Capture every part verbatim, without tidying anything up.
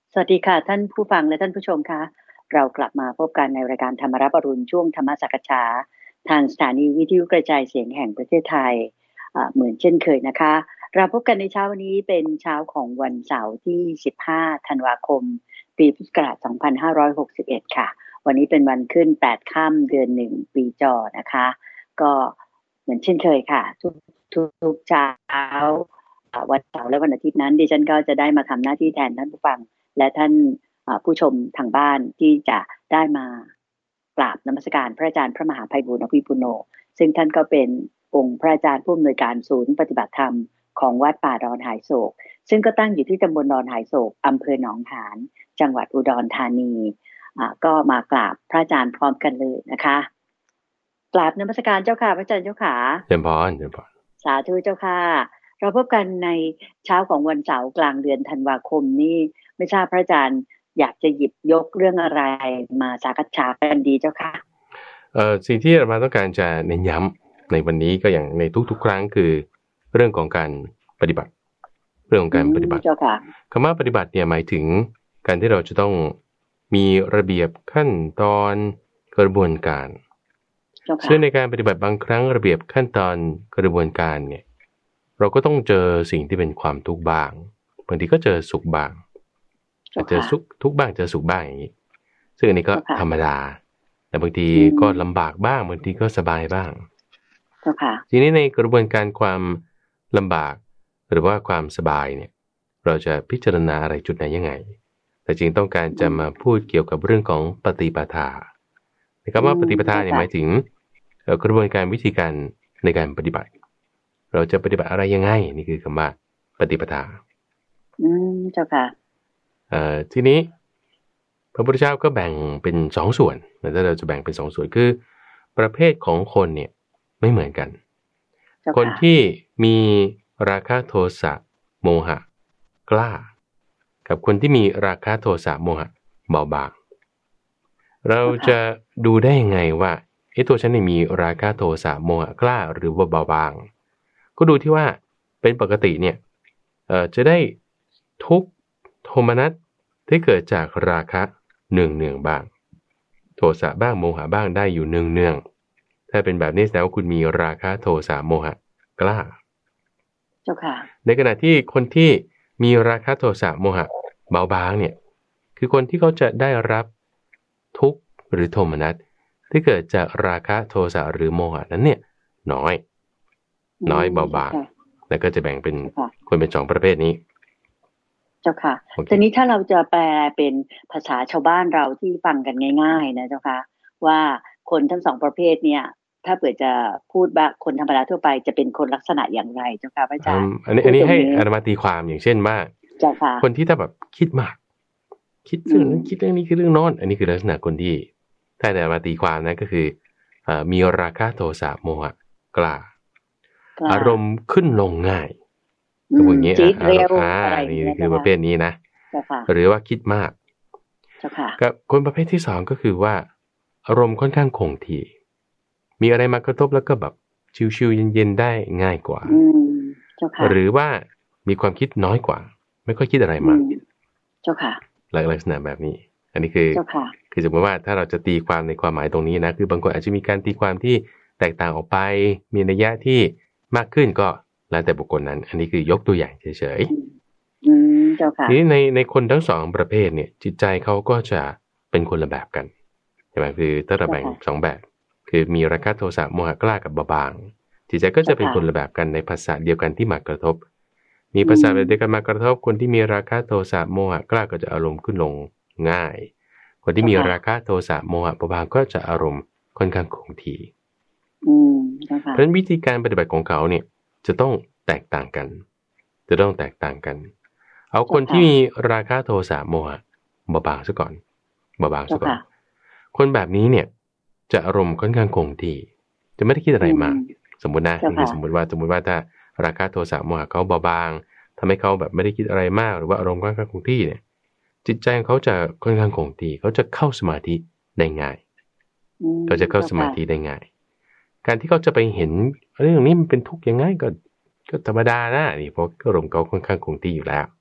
สวัสดีค่ะท่านผู้ฟังและท่านผู้ชมค่ะเรากลับมาพบกันในรายการธรรมรับอรุณช่วงธรรมสักฉาทางสถานีวิทยุกระจายเสียงแห่งประเทศไทยเหมือนเช่นเคยนะคะเราพบกันในเช้าวันนี้เป็นเช้าของวันเสาร์ที่สิบห้าธันวาคมปีพุทธศักราชสองพันห้าร้อยหกสิบเอ็ดค่ะวันนี้เป็นวันขึ้นแปดค่ำเดือนหนึ่งปีจอนะคะก็เหมือนเช่นเคยค่ะทุกทุกเช้าวันเสาร์และวันอาทิตย์นั้นดิฉันก็จะได้มาทำหน้าที่แทนท่านผู้ฟังและท่านผู้ชมทางบ้านที่จะได้มากราบนมัสการพระอาจารย์พระมหาไพบูลย์อภิปุโนซึ่งท่านก็เป็นองค์พระอาจารย์ผู้อำนวยการศูนย์ปฏิบัติธรรมของวัดป่าดอนหายโศกซึ่งก็ตั้งอยู่ที่ตำบลดอนหายโศกอำเภอหนองหานจังหวัดอุดรธานีก็มากราบพระอาจารย์พร้อมกันเลยนะคะกราบนมัสการเจ้าค่ะพระอาจารย์เจ้าค่ะเจริญพรเจริญพรสาธุเจ้าค่ะเราพบกันในเช้าของวันเสาร์กลางเดือนธันวาคมนี่ไม่ทราบพระอาจารย์อยากจะหยิบยกเรื่องอะไรมาสักษากันดีเจ้าค่ะเอ่อสิ่งที่เราต้องการจะเน้นย้ำในวันนี้ก็อย่างในทุกๆครั้งคือเรื่องของการปฏิบัติเรื่องของการปฏิบัติคำว่าปฏิบัติเนี่ยหมายถึงการที่เราจะต้องมีระเบียบขั้นตอนกระบวนการซึ่งในการปฏิบัติบางครั้งระเบียบขั้นตอนกระบวนการเนี่ยเราก็ต้องเจอสิ่งที่เป็นความทุกข์บ้างบางทีก็เจอสุขบ้างเจอสุขทุกข์บ้างเจอสุขบ้างอย่างนี้ซึ่งอันนี้ก็ธรรมดาแต่บางทีก็ลำบากบ้างบางทีก็สบายบ้างทีนี้ในกระบวนการความลำบากหรือว่าความสบายเนี่ยเราจะพิจารณาอะไรจุดไหนยังไงแต่จริงต้องการจะมาพูดเกี่ยวกับเรื่องของปฏิปทาคำว่าปฏิปทาเนี่ยหมายถึงกระบวนการวิธีการในการปฏิบัติเราจะปฏิบัติอะไรยังไงนี่คือคำว่าปฏิปทาอืมเจ้าค่ะเอ่อทีนี้พระพุทธเจ้าก็แบ่งเป็นสองส่วนถ้าเราจะแบ่งเป็นสองส่วนคือประเภทของคนเนี่ยไม่เหมือนกันคนที่มีราคะโทสะโมหะกล้ากับคนที่มีราคะโทสะโมหะเบาบางเราจะดูได้ยังไงว่าไอ้ตัวฉันนี่มีราคะโทสะโมหะกล้าหรือว่าเบาบางก็ดูที่ว่าเป็นปกติเนี่ยเอ่อจะได้ทุกข์โทมนัสที่เกิดจากราคะเนืองเนืองบ้างโทสะบ้างโมหะบ้างได้อยู่เนืองเนืองถ้าเป็นแบบนี้แสดงว่าคุณมีราคะโทสะโมหะกล้าเจ้าค่ะในขณะที่คนที่มีราคะโทสะโมหะเบาบางเนี่ยคือคนที่เขาจะได้รับทุกข์หรือโทมนัสที่เกิดจากราคะโทสะหรือโมหะนั้นเนี่ยน้อยน้อยเบาบางแล้วก็จะแบ่งเป็นคนเป็นสองประเภทนี้เจ้าค่ะทีนี้ถ้าเราจะแปลเป็นภาษาชาวบ้านเราที่ฟังกันง่ายๆนะเจ้าค่ะว่าคนทั้งสองประเภทเนี่ยถ้าเปิดจะพูดแบบคนธรรมดาทั่วไปจะเป็นคนลักษณะอย่างไรเจ้าค่ะพระอาจารย์อันนี้อันนี้ให้อาตมาตีความอย่างเช่นว่าคนที่ถ้าแบบคิดมากคิดเรื่องนั้นคิดเรื่องนี้คือเรื่องนอนอันนี้คือลักษณะคนที่ถ้าแต่มาตีความนะก็คือมีราคะโทสะโมหะกล้าอารมณ์ขึ้นลงง่ายก็อย่างเงี้ยอ่านี่คือประเภทนี้นะหรือว่าคิดมากกับคนประเภทที่สองก็คือว่าอารมณ์ค่อนข้างคงที่มีอะไรมากระทบแล้วก็แบบชิวๆเย็นๆได้ง่ายกว่าหรือว่ามีความคิดน้อยกว่าไม่ค่อยคิดอะไรมากเจ้าค่ะลักษณะแบบนี้อันนี้คือคือสมมติว่าถ้าเราจะตีความในความหมายตรงนี้นะคือบางคนอาจจะมีการตีความที่แตกต่างออกไปมีนัยยะที่มากขึ้นก็แล้วแต่บุคคลนั้นอันนี้คือยกตัวอย่างเฉยๆทีนี้ในในคนทั้งสองประเภทเนี่ยจิตใจเขาก็จะเป็นคนละแบบกันใช่ไหมคือถ้าเราแบ่งสองแบบคือมีราคะโทสะโมหะกล้ากับเบาบางจิตใจก็จะเป็นคนละแบบกันในภาษาเดียวกันที่มากระทบมีภาษาแบบเดียวกันมากระทบคนที่มีราคะโทสะโมหะกล้าก็จะอารมณ์ขึ้นลงง่ายคนที่มีราคะโทสะโมหะเบาบางก็จะอารมณ์ค่อนข้างคงที่เพราะฉะนั้นวิธีการปฏิบัติของเขาเนี่ยจะต้องแตกต่างกันจะต้องแตกต่างกันเอาคนที่มีราคะโทสะโมหะเบาบางซะก่อนเบาบางซะก่อนคนแบบนี้เนี่ยจะอารมณ์ค่อนข้างคงที่จะไม่ได้คิดอะไรมากสมมุตินะนี่คือสมมุติว่าสมมุติว่าถ้าราคะโทสะโมหะเขาเบาบางทำให้เขาแบบไม่ได้คิดอะไรมากหรือว่าอารมณ์ค่อนข้างคงที่เนี่ยจิตใจของเขาจะค่อนข้างคงที่เขาจะเข้าสมาธิได้ง่ายเขาจะเข้าสมาธิได้ง่ายการที่เขาจะไปเห็นเรื่องนี้มันเป็นทุกข์ยังไงก็ก็ธรรมดานะนี่เพราะอารมณ์เขาค่อนข้างคงที่อยู่แล้ว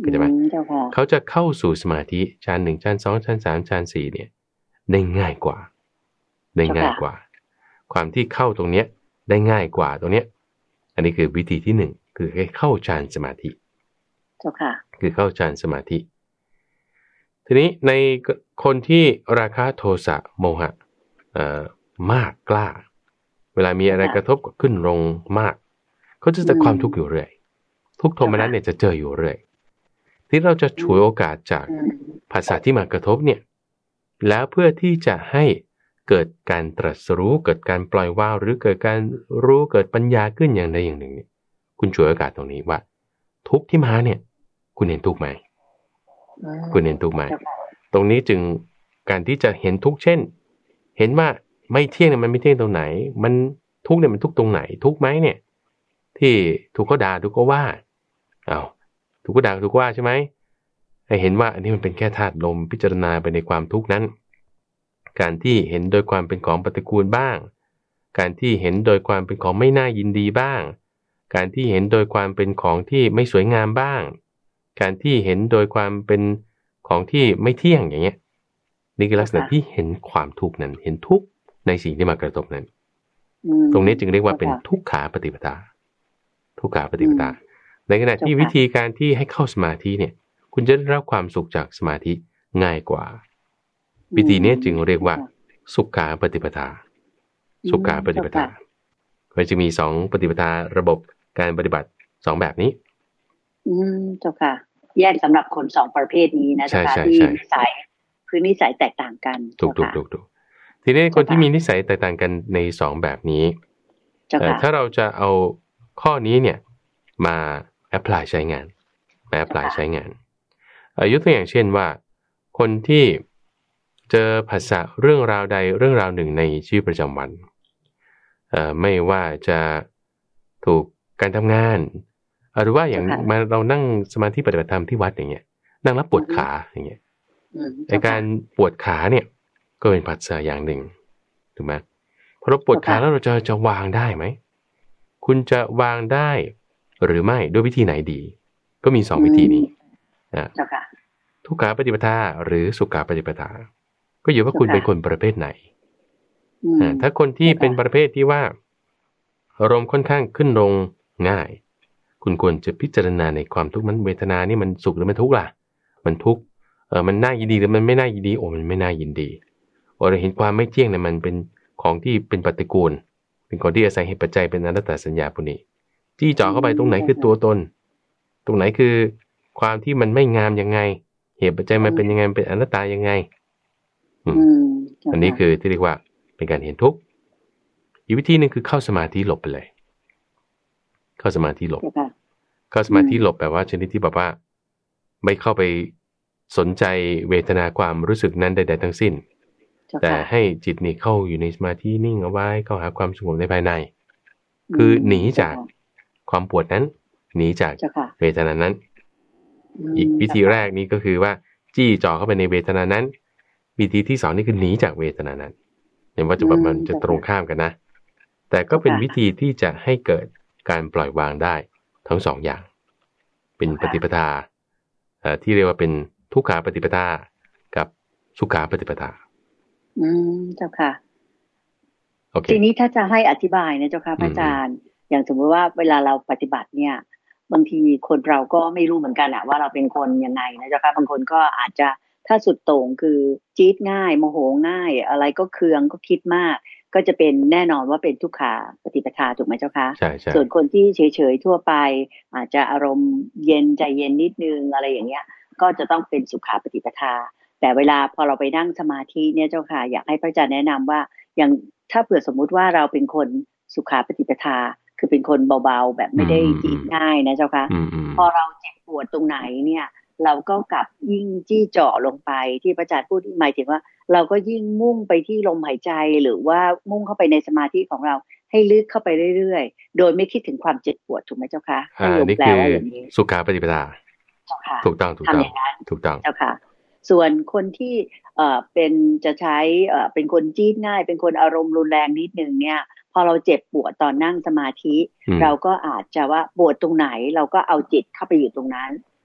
เข้าใจไหมเขาจะเข้าสู่สมาธิชั้นหนึ่งชั้นสองชั้นสามชั้นสี่เนี่ยได้ง่ายกว่าได้ง่ายกว่าความที่เข้าตรงเนี้ยได้ง่ายกว่าตรงเนี้ยอันนี้คือวิธีที่หนึ่งคือให้เข้าฌานสมาธิเจ้าค่ะคือเข้าฌานสมาธิทีนี้ในคนที่ราคะโทสะโมหะเอ่อมากกล้าเวลามีอะไรกระทบก็ขึ้นลงมากเขาจะเจอความทุกข์อยู่เรื่อยทุกโทมนัสเนี่ยจะเจออยู่เรื่อยที่เราจะฉวยโอกาสจากภาษาที่มากระทบเนี่ยแล้วเพื่อที่จะให้เกิดการตรัสรู้เกิดการปล่อยวางหรือเกิดการรู้เกิดปัญญาขึ้นอย่างใดอย่างหนึ่งเนี่ยคุณฉวยโอกาสตรงนี้ว่าทุกข์ที่มาเนี่ยคุณเห็นทุกข์ไหมคุณเห็นทุกข์ไหมตรงนี้จึงการที่จะเห็นทุกข์เช่นเห็นว่าไม่เที่ยงเนี่ยมันไม่เที่ยงตรงไหนมันทุกข์เนี่ยมันทุกข์ตรงไหนทุกข์ไหมเนี่ยที่ถูกก็ด่าถูกก็ว่าอ้าวถูกก็ด่าถูกก็ว่าใช่ไหมให้เห็นว่าอันนี้มันเป็นแค่ธาตุลมพิจารณาไปในความทุกข์นั้นการที่เห็นโดยความเป็นของปฏิกูลบ้างการที่เห็นโดยความเป็นของไม่น่ายินดีบ้างการที่เห็นโดยความเป็นของที่ไม่สวยงามบ้างการที่เห็นโดยความเป็นของที่ไม่เที่ยงอย่างเงี้ยนี่คือลักษณะที่เห็นความทุกข์นั้นเห็นทุกข์ในสิ่งที่มากระทบนั้นตรงนี้จึงเรียกว่าเป็นทุกขาปฏิปทาทุกขาปฏิปทาในขณะที่วิธีการที่ให้เข้าสมาธิเนี่ยคุณจะได้รับความสุขจากสมาธิง่ายกว่าวิธีนี้จึงเรียกว่าสุขาปฏิปทาสุขาปฏิปทามันจะมีสองปฏิปทาระบบการปฏิบัติสองแบบนี้อืมเจ้าค่ะแยกสำหรับคนสองประเภทนี้นะเจ้าค่ะที่นิสัยคือนิสัยแตกต่างกันถูกถูกถูกถูกทีนี้คนที่มีนิสัยแตกต่างกันในสองแบบนี้ถ้าเราจะเอาข้อนี้เนี่ยมาแอพพลายใช้งานมาแอพพลายใช้งานยกตัวอย่างเช่นว่าคนที่เจอภาษาเรื่องราวใดเรื่องราวหนึ่งในชีวิตประจำวันไม่ว่าจะถูกการทำงานหรือว่าอย่างมาเรานั่งสมาธิปฏิบัติธรรมที่วัดอย่างเงี้ยนั่งแล้วปวดขาอย่างเงี้ยในการปวดขาเนี่ยก็เป็นปัจจัยอย่างหนึ่งถูกไหมพอเราปวดขาแล้วเราจะจะวางได้ไหมคุณจะวางได้หรือไม่ด้วยวิธีไหนดีก็มีสองวิธีนี้นะทุกขาปฏิปทาหรือสุขาปฏิปทาก็อยู่ว่าคุณเป็นคนประเภทไหนถ้าคนที่เป็นประเภทที่ว่าอารมณ์ค่อนข้างขึ้นลงง่ายคุณควรจะพิจารณาในความทุกข์มันเวทนานี่มันสุขหรือมันทุกข์ล่ะมันทุกข์เออมันน่ายินดีหรือมันไม่น่ายินดีโอ้มันไม่น่ายินดีโอ้เราเห็นความไม่เที่ยงเนี่ยมันเป็นของที่เป็นปฏิกูลเป็นของที่อาศัยเหตุปัจจัยเป็นอนัตตสัญญาพวกนี้จี้เจาะเข้าไปตรงไหนคือตัวตนตรงไหนคือความที่มันไม่งามยังไงเหตุปัจจัยมันเป็นยังไงเป็นอนัตตายังไงอืมอันนี้คือที่เรียกว่าเป็นการเห็นทุกข์อีกวิธีหนึ่งคือเข้าสมาธิหลบไปเลยเข้าสมาธิหลบเข้าสมาธิหลบแปลว่าชนิดที่แบบว่าไม่เข้าไปสนใจเวทนาความรู้สึกนั้นใดๆทั้งสิ้นแต่ให้จิตนี่เข้าอยู่ในสมาธินิ่งเอาไว้เข้าหาความสงบในภายในคือหนีจากความปวดนั้นหนีจากเวทนานั้นอีกวิธีแรกนี้ก็คือว่าจี้จ่อเข้าไปในเวทนานั้นวิธีที่สองนี่คือหนีจากเวทนานั้นเห็นว่าจะแบบมันจะตรงข้ามกันนะแต่ก็เป็นวิธีที่จะให้เกิดการปล่อยวางได้ทั้งสองอย่างเป็นปฏิปทาที่เรียกว่าเป็นทุกขาปฏิปทากับสุขาปฏิปทาอืมเจ้าค่ะโอเคทีนี้ถ้าจะให้อธิบายนะเจ้าค่ะพระอาจารย์อย่างสมมติว่าเวลาเราปฏิบัติเนี่ยบางทีคนเราก็ไม่รู้เหมือนกันอะว่าเราเป็นคนยังไงนะเจ้าค่ะบางคนก็อาจจะถ้าสุดโต่งคือจี๊ดง่ายโมโหง่ายอะไรก็เคืองก็คิดมากก็จะเป็นแน่นอนว่าเป็นทุกขาปฏิปทาถูกไหมเจ้าคะใช่ใช่ส่วนคนที่เฉยๆทั่วไปอาจจะอารมณ์เย็นใจเย็นนิดนึงอะไรอย่างเงี้ยก็จะต้องเป็นสุขาปฏิปทาแต่เวลาพอเราไปนั่งสมาธิเนี่ยเจ้าค่ะอยากให้พระอาจารย์แนะนำว่าอย่างถ้าเผื่อสมมุติว่าเราเป็นคนสุขาปฏิปทาคือเป็นคนเบาๆแบบไม่ได้จี๊ดง่ายนะเจ้าค่ะพอเราเจ็บปวดตรงไหนเนี่ยเราก็กลับยิ่งจี้เจาะลงไปที่พระอาจารย์พูดหมายถึงว่าเราก็ยิ่งมุ่งไปที่ลมหายใจหรือว่ามุ่งเข้าไปในสมาธิของเราให้ลึกเข้าไปเรื่อยๆโดยไม่คิดถึงความเจ็บปวดถูกไหมเจ้าคะอ่านี่คือสุขาปฏิปทาถูกต้องถูกต้องถูกต้องเจ้าค่ะส่วนคนที่เอ่อเป็นจะใช้เอ่อเป็นคนจี๊ดง่ายเป็นคนอารมณ์รุนแรงนิดนึงเนี่ยพอเราเจ็บปวดตอนนั่งสมาธิเราก็อาจจะว่าปวดตรงไหนเราก็เอาจิตเข้าไปอยู่ตรงนั้น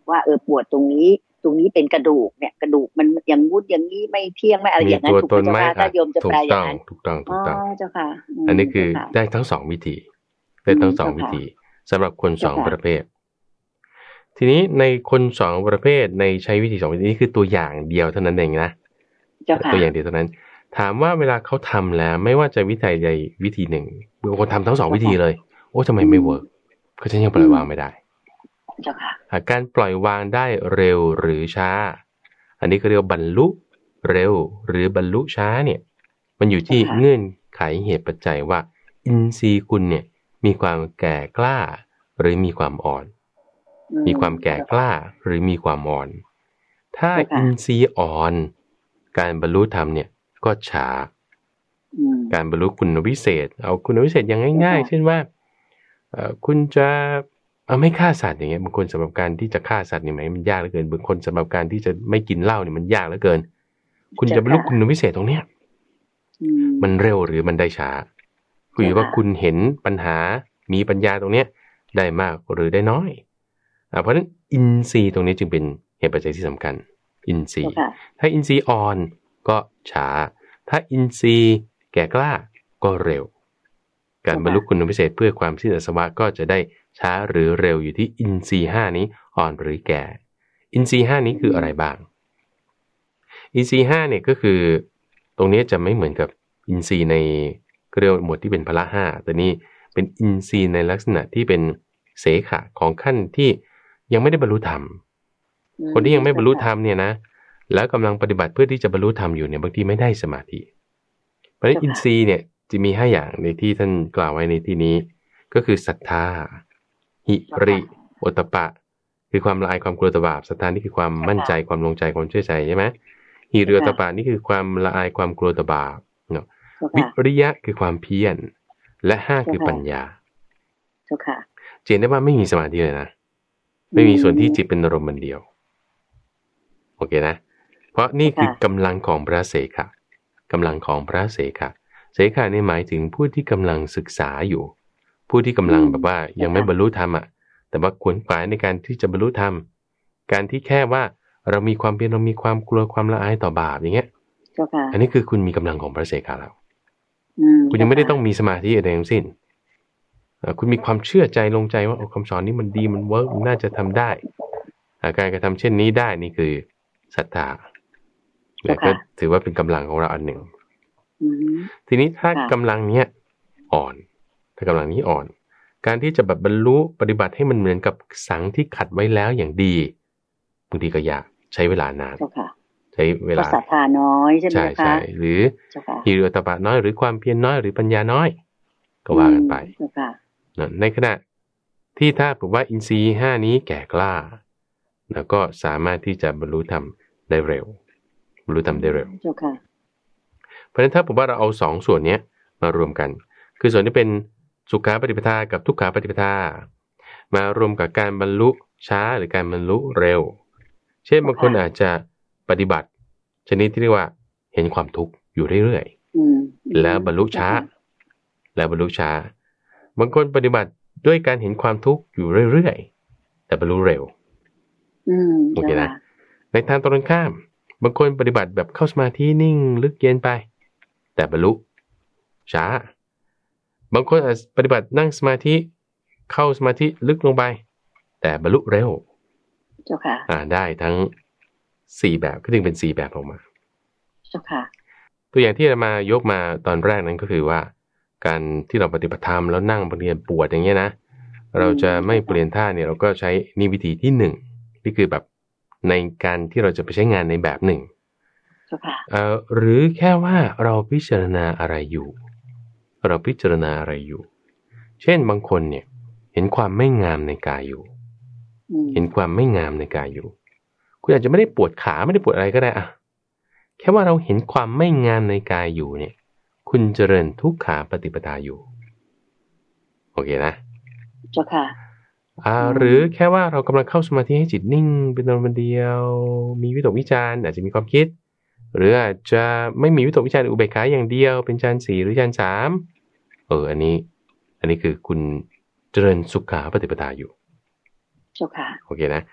ว่าเออปวดตรงนี้ตรงนี้เป็นกระดูกเนี่ยกระดูกมันอย่างงู้นอย่างนี้ไม่เที่ยงไม่อะไรอย่างนั้นถูกไหมเจ้าค่ะถ้าโยมจะแปลอย่างนั้นถูกต้องถูกต้องเจ้าค่ะอันนี้คือได้ทั้งสองวิธีได้ทั้งสองวิธีสำหรับคนสองประเภททีนี้ในคนสองประเภทในใช้วิธีสองวิธีนี้คือตัวอย่างเดียวเท่านั้นเองนะตัวอย่างเดียวเท่านั้นถามว่าเวลาเขาทำแล้วไม่ว่าจะวิธีใดวิธีหนึ่งบางคนทำทั้งสองวิธีเลยโอ้ทำไมไม่เวิร์กก็ฉันยังปล่อยวางไม่ได้การปล่อยวางได้เร็วหรือช้าอันนี้ก็เรียกบรรลุเร็วหรือบรรลุช้าเนี่ยมันอยู่ที่เงื่อนไขเหตุปัจจัยว่าอินทรีย์คุณเนี่ยมีความแก่กล้าหรือมีความอ่อนมีความแก่กล้าหรือมีความอ่อนถ้าอินทรีย์อ่อนการบรรลุธรรมเนี่ยก็ช้าการบรรลุคุณวิเศษเอาคุณวิเศษอย่างง่ายๆเช่นว่าคุณจะเอาไม่ฆ่าสัตว์อย่างเงี้ยบางคนสำหรับการที่จะฆ่าสัตว์นี่ไหมมันยากเหลือเกินบางคนสำหรับการที่จะไม่กินเหล้านี่มันยากเหลือเกินคุณจะบรรลุคุณวิเศษตรงเนี้ยมันเร็วหรือมันได้ช้าคุยว่าคุณเห็นปัญหามีปัญญาตรงเนี้ยได้มากหรือได้น้อยอ่าเพราะฉะนั้นอินทรีย์ตรงนี้จึงเป็นเหตุปัจจัยที่สำคัญอินทรีย์ถ้าอินทรีย์อ่อนก็ช้าถ้าอินทรีย์แก่กล้าก็เร็วการบรรลุคุณวิเศษเพื่อความสิ้นอาสวะก็จะได้ช้าหรือเร็วอยู่ที่อินทรีย์ห้านี้อ่อนหรือแก่อินทรีย์ห้านี้คืออะไรบ้างอินทรีย์ห้าเนี่ยก็คือตรงนี้จะไม่เหมือนกับอินทรีย์ในเรียกหมวดที่เป็นพละห้าแต่นี่เป็นอินทรีย์ในลักษณะที่เป็นเสขะของขั้นที่ยังไม่ได้บรรลุธรรมคนที่ยังไม่บรรลุธรรมเนี่ยนะแล้วกำลังปฏิบัติเพื่อที่จะบรรลุธรรมอยู่เนี่ยบางทีไม่ได้สมาธิเพราะฉะนั้นอินทรีย์เนี่ยจะมีห้าอย่างในที่ท่านกล่าวไว้ในที่นี้ก็คือศรัทธาหิริโอตปะคือความละอายความกลัวต่อบาปศรัทธานี่คือความมั่นใจความลงใจความเชื่อใจใช่ไหมหิริโอตปะนี่คือความละอายความกลัวต่อบาปเนาะวิริยะคือความเพียรและห้าคือปัญญาเจนได้ว่าไม่มีสมาธิเลยนะไม่มีส่วนที่จิตเป็นอารมณ์มันเดียวโอเคนะเพราะนี่คือกำลังของพระเสขะกำลังของพระเสขะเสขะนี่หมายถึงผู้ที่กำลังศึกษาอยู่ผู้ที่กำลังแบบว่ายังไม่บรรลุธรรมอ่ะแต่ว่าขวนขวายในการที่จะบรรลุธรรมการที่แค่ว่าเรามีความเพียรเรามีความกลัวความละอายต่อบาปอย่างเงี้ยอันนี้คือคุณมีกำลังของพระเสขะแล้วคุณยังไม่ได้ต้องมีสมาธิอะไรทั้งสิ้นคุณมีความเชื่อใจลงใจว่าคำสอนนี้มันดีมันเวิร์กมันน่าจะทำได้การกระทำเช่นนี้ได้นี่คือศรัทธาและก็ถือว่าเป็นกำลังของเราอันหนึ่งทีนี้ถ้ากำลังเนี้ยอ่อนถ้ากำลังนี้อ่อนการที่จะแบบบรรลุปฏิบัติให้มันเหมือนกับสังที่ขัดไว้แล้วอย่างดีบางทีก็ยากใช้เวลานานใช้เวลาศรัทธาน้อยใช่ไหมคะใช่หรือหิริโอตปะน้อยหรือความเพียรน้อยหรือปัญญาน้อยก็ว่ากันไปในขณะที่ถ้าบอกว่าอินทรีย์ห้านี้แก่กล้าแล้วก็สามารถที่จะบรรลุธรรมได้เร็วบรรลุธรรมได้เร็วเพราะฉะนั้นถ้าผมว่าเราเอาสองส่วนนี้มารวมกันคือส่วนที่เป็นสุขาปฏิปทากับทุกขาปฏิปทามารวมกับการบรรลุช้าหรือการบรรลุเร็วเช่นบางคนอาจจะปฏิบัติชนิดที่เรียกว่าเห็นความทุกข์อยู่เรื่อยๆแล้วบรรลุช้าแล้วบรรลุช้าบางคนปฏิบัติด้วยการเห็นความทุกข์อยู่เรื่อยๆแต่บรรลุเร็วโอเคนะในทางตรงข้ามบางคนปฏิบัติแบบเข้าสมาธินิ่งลึกเย็นไปแต่บรรลุช้าบางคนอาจปฏิบัตินั่งสมาธิเข้าสมาธิลึกลงไปแต่บรรลุเร็วเจ้าค่ะอ่าได้ทั้งสี่แบบก็ถึงเป็นสี่แบบออกมาเจ้าค่ะตัวอย่างที่เรามายกมาตอนแรกนั้นก็คือว่าการที่เราปฏิบัติธรรมแล้วนั่งบางทีปวดอย่างเงี้ยนะเราจะไม่เปลี่ยนท่าเนี่ยเราก็ใช้นี่วิธีที่หนึ่งนี่คือแบบในการที่เราจะไปใช้งานในแบบหนึ่งเอ่อหรือแค่ว่าเราพิจารณาอะไรอยู่เราพิจารณาอะไรอยู่เช่นบางคนเนี่ยเห็นความไม่งามในกายอยู่เห็นความไม่งามในกายอยู่คุณอาจจะไม่ได้ปวดขาไม่ได้ปวดอะไรก็ได้อะแค่ว่าเราเห็นความไม่งามในกายอยู่เนี่ยคุณเจริญทุกขาปฏิปทาอยู่โอเคนะเจ้าค่ะอ่าหรือแค่ว่าเรากำลังเข้าสมาธิให้จิตนิ่งเป็นอารมณ์เดียวมีวิตกวิจารอาจจะมีความคิดหรืออาจจะไม่มีวิตกวิจารอุเบกขาอย่างเดียวเป็นฌานสี่หรือฌานสามเอออันนี้อันนี้คือคุณเจริญสุขาปฏิปทาอยู่เจ้าค่ะโอเคนะ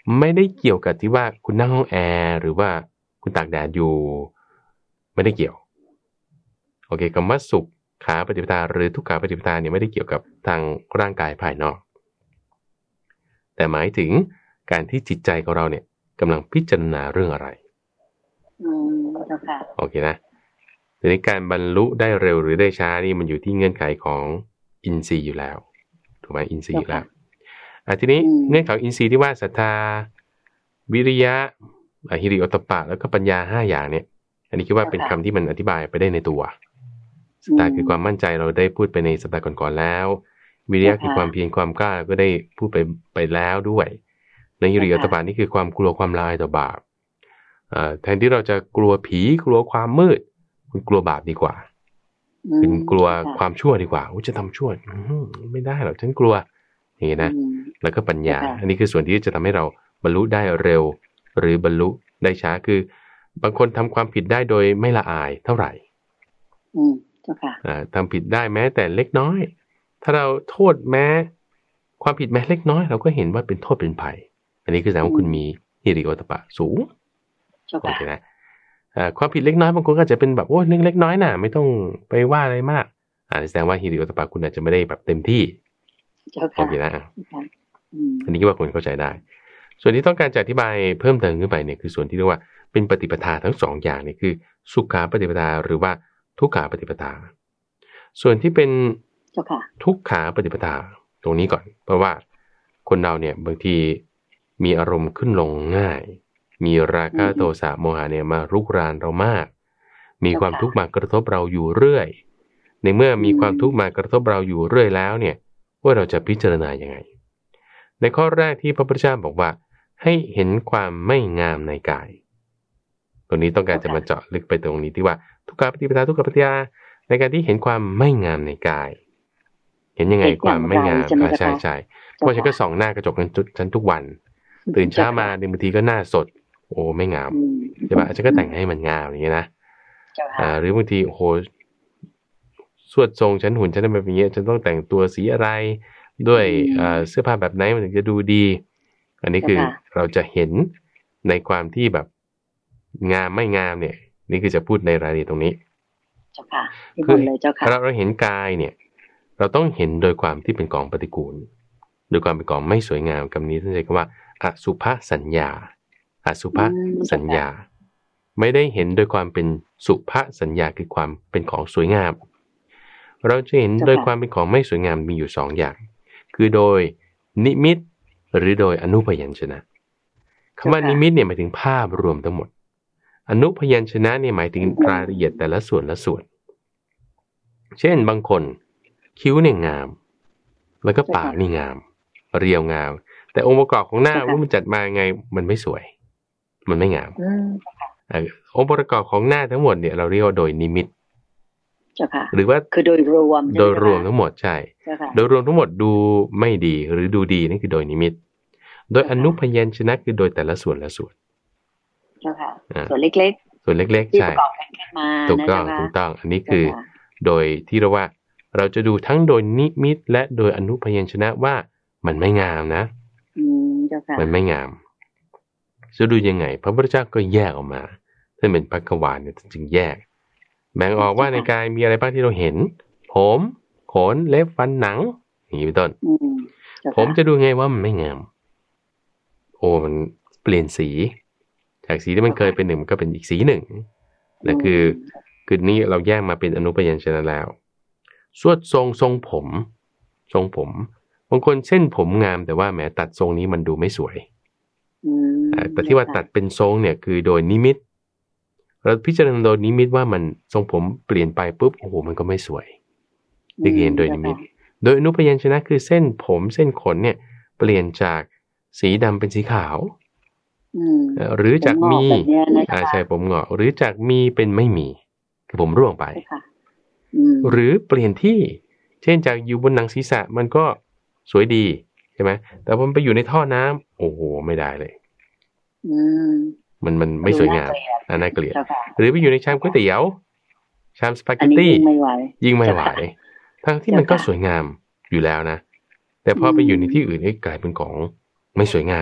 ไม่ได้เกี่ยวกับที่ว่าคุณนั่งห้องแอร์หรือว่าคุณตากแดดอยู่ไม่ได้เกี่ยวโอเคคำว่าสุขขาปฏิปทาหรือทุกขาปฏิปทาเนี่ยไม่ได้เกี่ยวกับทางร่างกายภายนอกแต่หมายถึงการที่จิตใจของเราเนี่ยกำลังพิจารณาเรื่องอะไรอืมเจ้าค่ะโอเคนะในการบรรลุได้เร็วหรือได้ช้านี่มันอยู่ที่เงื่อนไขของอินทรีย์อยู่แล้วถูกไหมอินทรีย์อยู่แล้วอ่ะทีนี้เงื่อนไขอินทรีย์ที่ว่าศรัทธาวิริยะหิริโอตตัปปะแล้วก็ปัญญาห้าอย่างเนี่ยอันนี้คิดว่าเป็นคำที่มันอธิบายไปได้ในตัวศรัทธาคือความมั่นใจเราได้พูดไปในสัปดาห์ก่อนๆแล้ววิริยะคือความเพียรความกล้าก็ได้พูดไปไปแล้วด้วยในหิริโอตตัปปะนี่คือความกลัวความละอายต่อบาปแทนที่เราจะกลัวผีกลัวความมืดคุณกลัวบาปดีกว่าเป็นกลัวความชั่วดีกว่าจะทำชั่วไม่ได้หรอกฉันกลัวอย่างนี้นะแล้วก็ปัญญาอันนี้คือส่วนที่จะทำให้เราบรรลุได้เร็วหรือบรรลุได้ช้าคือบางคนทำความผิดได้โดยไม่ละอายเท่าไหร่อืมเจ้าค่ะทำผิดได้แม้แต่เล็กน้อยถ้าเราโทษแม้ความผิดแม้เล็กน้อยเราก็เห็นว่าเป็นโทษเป็นภัยอันนี้คือแสดงว่าคุณมีหิริโอตตัปปะสูงโอเคนะความผิดเล็กน้อยบางคนก็จะเป็นแบบโอ้เรื่องเล็กน้อยน่ะไม่ต้องไปว่าอะไรมากอ่าแสดงว่าหิริโอตตัปปะคุณอาจจะไม่ได้แบบเต็มที่โอเคนะอันนี้คิดว่าคนเข้าใจได้ส่วนที่ต้องการจะอธิบายเพิ่มเติมขึ้นไปเนี่ยคือส่วนที่เรียกว่าเป็นปฏิปทาทั้งสองอย่างนี่คือสุขาปฏิปทาหรือว่าทุกขาปฏิปทาส่วนที่เป็นทุกขาปฏิปทาตรงนี้ก่อนเพราะว่าคนเราเนี่ยบางทีมีอารมณ์ขึ้นลงง่ายมีราคะโทสะโมหะเนี่ยมารุกรานเรามากมีความทุกข์มากระทบเราอยู่เรื่อยในเมื่อมีความทุกข์มากระทบเราอยู่เรื่อยแล้วเนี่ยว่าเราจะพิจารณายังไงในข้อแรกที่พระพุทธเจ้าบอกว่าให้เห็นความไม่งามในกายตรงนี้ต้องการจะมาเจาะลึกไปตรงนี้ที่ว่าทุกขาปฏิปทาทุกขาปฏิปทาในการที่เห็นความไม่งามในกายเห็นยังไงความไม่งามใช่ใช่เพราะฉันก็ส่องหน้ากระจกกันฉันทุกวันตื่นเช้ามาบางทีก็หน้าสดโอ้ไม่งามใช่ปะฉันก็แต่งให้มันงามอย่างนี้นะอ่าหรือบางทีโอ้โหสวดทรงฉันหุ่นฉันแบบนี้ฉันต้องแต่งตัวสีอะไรด้วยเสื้อผ้าแบบไหนมันถึงจะดูดีอันนี้คือเราจะเห็นในความที่แบบงามไม่งามเนี่ยนี่คือจะพูดในรายละเอียดตรงนี้คือเราเราเห็นกายเนี่ยเราต้องเห็นโดยความที่เป็นกองปฏิกูลโดยความเป็นกองไม่สวยงามคำนี้ท่านใช้คำว่าอสุภสัญญาอสุภสัญญาไม่ได้เห็นโดยความเป็นสุภสัญญาคือความเป็นของสวยงามเราจะเห็นโดยความเป็นของไม่สวยงามมีอยู่สองอย่างคือโดยนิมิตหรือโดยอนุพยัญชนะคำว่านิมิตเนี่ยหมายถึงภาพรวมทั้งหมดอนุพยัญชนะเนี่ยหมายถึงรายละเอียดแต่ละส่วนละส่วนเช่นบางคนคิ้วเนี่ยงามแล้วก็ปากนี่งามเรียวงามแต่องค์ประกอบของหน้าว่ามันจัดมาไงมันไม่สวยมันไม่งามองค์ประกอบของหน้าทั้งหมดเนี่ยเราเรียกว่าโดยนิมิตหรือว่าคือโดยรวมโดยรวมทั้งหมดใช่โดยรวมทั้งหมดดูไม่ดีหรือดูดีนี่คือโดยนิมิตโดยอนุพยัญชนะคือโดยแต่ละส่วนละส่วนส่วนเล็กๆส่วนเล็กๆใช่ถูกต้องถูกต้องอันนี้คือโดยที่เราว่าเราจะดูทั้งโดยนิมิตและโดยอนุพยัญชนะว่ามันไม่งามนะมันไม่งามจะดูยังไงพระพุทธเจ้าก็แยกออกมาถ้าเป็นภักวาลเนี่ยจึงแยกแบ่งออกว่าในกายมีอะไรบ้างที่เราเห็นผมขนเล็บฟันหนังอย่างนี้เป็นต้นผมจะดูไงว่ามันไม่งามโอ้มันเปลี่ยนสีจากสีที่มันเคยเป็นหนึ่งมันก็เป็นอีกสีหนึ่งนั่นคือคือนี้เราแยกมาเป็นอนุพยัญชนะแล้วสวดทรงทรงผมทรงผมบางคนเส้นผมงามแต่ว่าแหมตัดทรงนี้มันดูไม่สวยแต่ที่ว่าตัดเป็นทรงเนี่ยคือโดยนิมิตเราพิจารณาโดยนิมิตว่ามันทรงผมเปลี่ยนไปปุ๊บโอ้โหมันก็ไม่สวยนี่คือเห็นโดยนิมิตโดยอนุพยัญชนะคือเส้นผมเส้นขนเนี่ยเปลี่ยนจากสีดำเป็นสีขาวหรือจากมีอ่าใช่ผมงอกหรือจากมีเป็นไม่มีคือผมร่วงไปหรือเปลี่ยนที่เช่นจากอยู่บนหนังศีรษะมันก็สวยดีใช่ไหมแต่พอมันไปอยู่ในท่อน้ำโอ้โหไม่ได้เลยมันมันไม่สวยงามน่าเกลียดหรือไปอยู่ในชามก๋วยเตี๋ยวชามสปาเกตตี้ยิ่งไม่ไหวทั้งที่มันก็สวยงามอยู่แล้วนะแต่พอไปอยู่ในที่อื่นกลายเป็นของไม่สวยงาม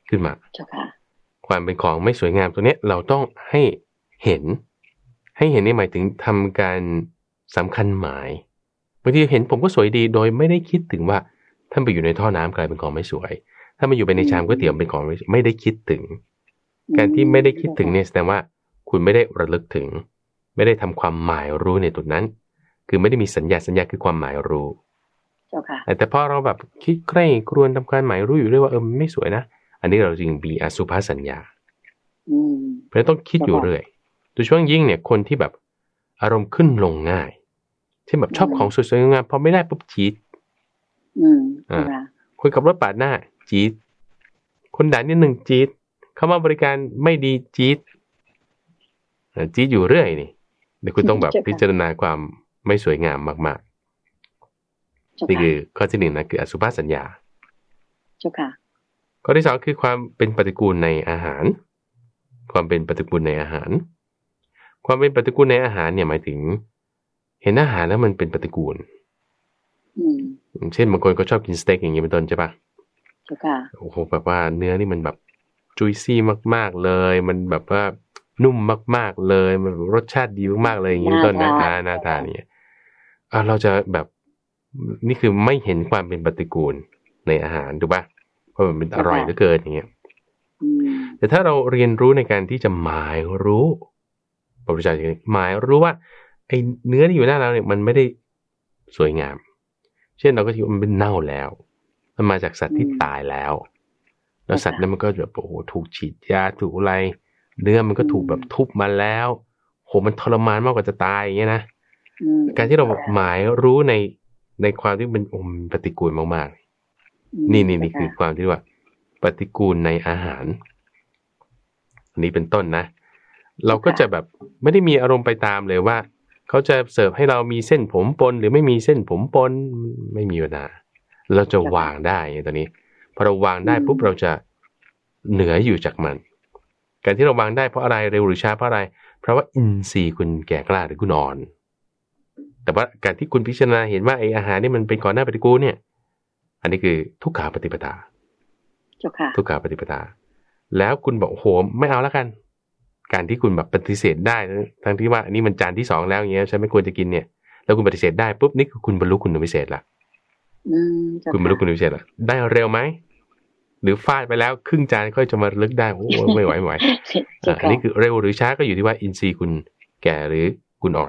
ขึ้นมาเจ้าค่ะความเป็นของไม่สวยงามตัวเนี้ยเราต้องให้เห็นให้เห็นนี่หมายถึงทำการสำคัญหมายบางทีเห็นผมก็สวยดีโดยไม่ได้คิดถึงว่าท่านไปอยู่ในท่อน้ำกลายเป็นของไม่สวยถ้ามันอยู่ไปในชามก๋วยเตี๋ยวเป็นของไม่ได้คิดถึงการที่ไม่ได้คิดถึงเนี่ยแสดงว่าคุณไม่ได้ระลึกถึงไม่ได้ทำความหมายรู้ในจุดนั้นคือไม่ได้มีสัญญาสัญญาคือความหมายรู้แต่พอเราแบบคิดใคร่ครวญทำการหมายรู้อยู่เรื่อยว่าเออมันไม่สวยนะอันนี้เราจึงมีอสุภสัญญาเพราะต้องคิดอยู่เรื่อยโดยเฉพาะยิ่งเนี่ยคนที่แบบอารมณ์ขึ้นลงง่ายเช่นแบบชอบของสวยๆงามพอไม่ได้ปุ๊บจี๊ดอ่าคนขับรถปาดหน้าจี๊ดคนด่านิดหนึ่งจี๊ดเข้ามาบริการไม่ดีจี๊ดจี๊ดอยู่เรื่อยนี่เดี๋ยวคุณต้องแบบพิจารณาความไม่สวยงามมากๆนี่คือข้อที่หนึ่งนะคืออสุภสัญญาเจ้าค่ะข้อที่สองคือความเป็นปฏิกูลในอาหารความเป็นปฏิกูลในอาหารความเป็นปฏิกูลในอาหารเนี่ยหมายถึงเห็นอาหารแล้วมันเป็นปฏิกูลเช่นบางคนก็ชอบกินสเต็กอย่างนี้เป็นต้นใช่ปะเจ้าค่ะโอ้โหแบบว่าเนื้อนี่มันแบบจุยซี่มากๆเลยมันแบบว่านุ่มมากๆเลยมันรสชาติดีมากๆเลยอย่างนี้เป็นต้นนะหน้าตาเนี่ยอ่ะเราจะแบบนี่คือไม่เห็นความเป็นปฏิกูลในอาหารถูกปะเพราะมันเป็นอร่อยเหลือเกินอย่างเงี้ยแต่ถ้าเราเรียนรู้ในการที่จะหมายรู้พระพุทธเจ้าอย่างนี้หมายรู้ว่าไอ้เนื้อที่อยู่หน้าเราเนี่ยมันไม่ได้สวยงามเช่นเราก็คิดว่ามันเป็นเน่าแล้วมันมาจากสัตว์ที่ตายแล้วแล้วสัตว์นั้นมันก็แบบโอ้โหถูกฉีดยาถูกอะไรเนื้อมันก็ถูกแบบทุบมาแล้วโหมันทรมานมากกว่าจะตายอย่างเงี้ยนะการที่เราหมายรู้ในในความที่เป็นอมปฏิกูลมากๆนี่นี่นี่คือความที่ว่าปฏิกูลในอาหารอันนี้เป็นต้นนะเราก็จะแบบไม่ได้มีอารมณ์ไปตามเลยว่าเขาจะเสิร์ฟให้เรามีเส้นผมปนหรือไม่มีเส้นผมปนไม่มีปัญหาเราจะวางได้ตอนนี้พอเราวางได้ปุ๊บเราจะเหนืออยู่จากมันการที่เราวางได้เพราะอะไรเร็วหรือช้าเพราะอะไรเพราะว่าอินทรีย์คุณแก่กล้าหรือคุณอ่อนแต่ว่าการที่คุณพิจารณาเห็นว่าไอ้อาหารนี่มันเป็นก่อนหน้าปฏิกูลเนี่ยอันนี้คือทุกขาปฏิปทาทุกขาปฏิปทาแล้วคุณบอกโอ้โหไม่เอาแล้วกันการที่คุณแบบปฏิเสธได้ทั้งที่ว่าอันนี้มันจานที่สองแล้วอย่างเงี้ยฉันไม่ควรจะกินเนี่ยแล้วคุณปฏิเสธได้ปุ๊บนี่คือคุณบรรลุคุณวิเศษละคุณบรรลุคุณวิเศษละได้เร็วไหมหรือฟาดไปแล้วครึ่งจานค่อยจะมาลึกได้โอ้ไม่ไหวไม่ไหวอันนี้คือเร็วหรือช้าก็อยู่ที่ว่าอินทรีย์คุณแก่หรือคุณอ่อน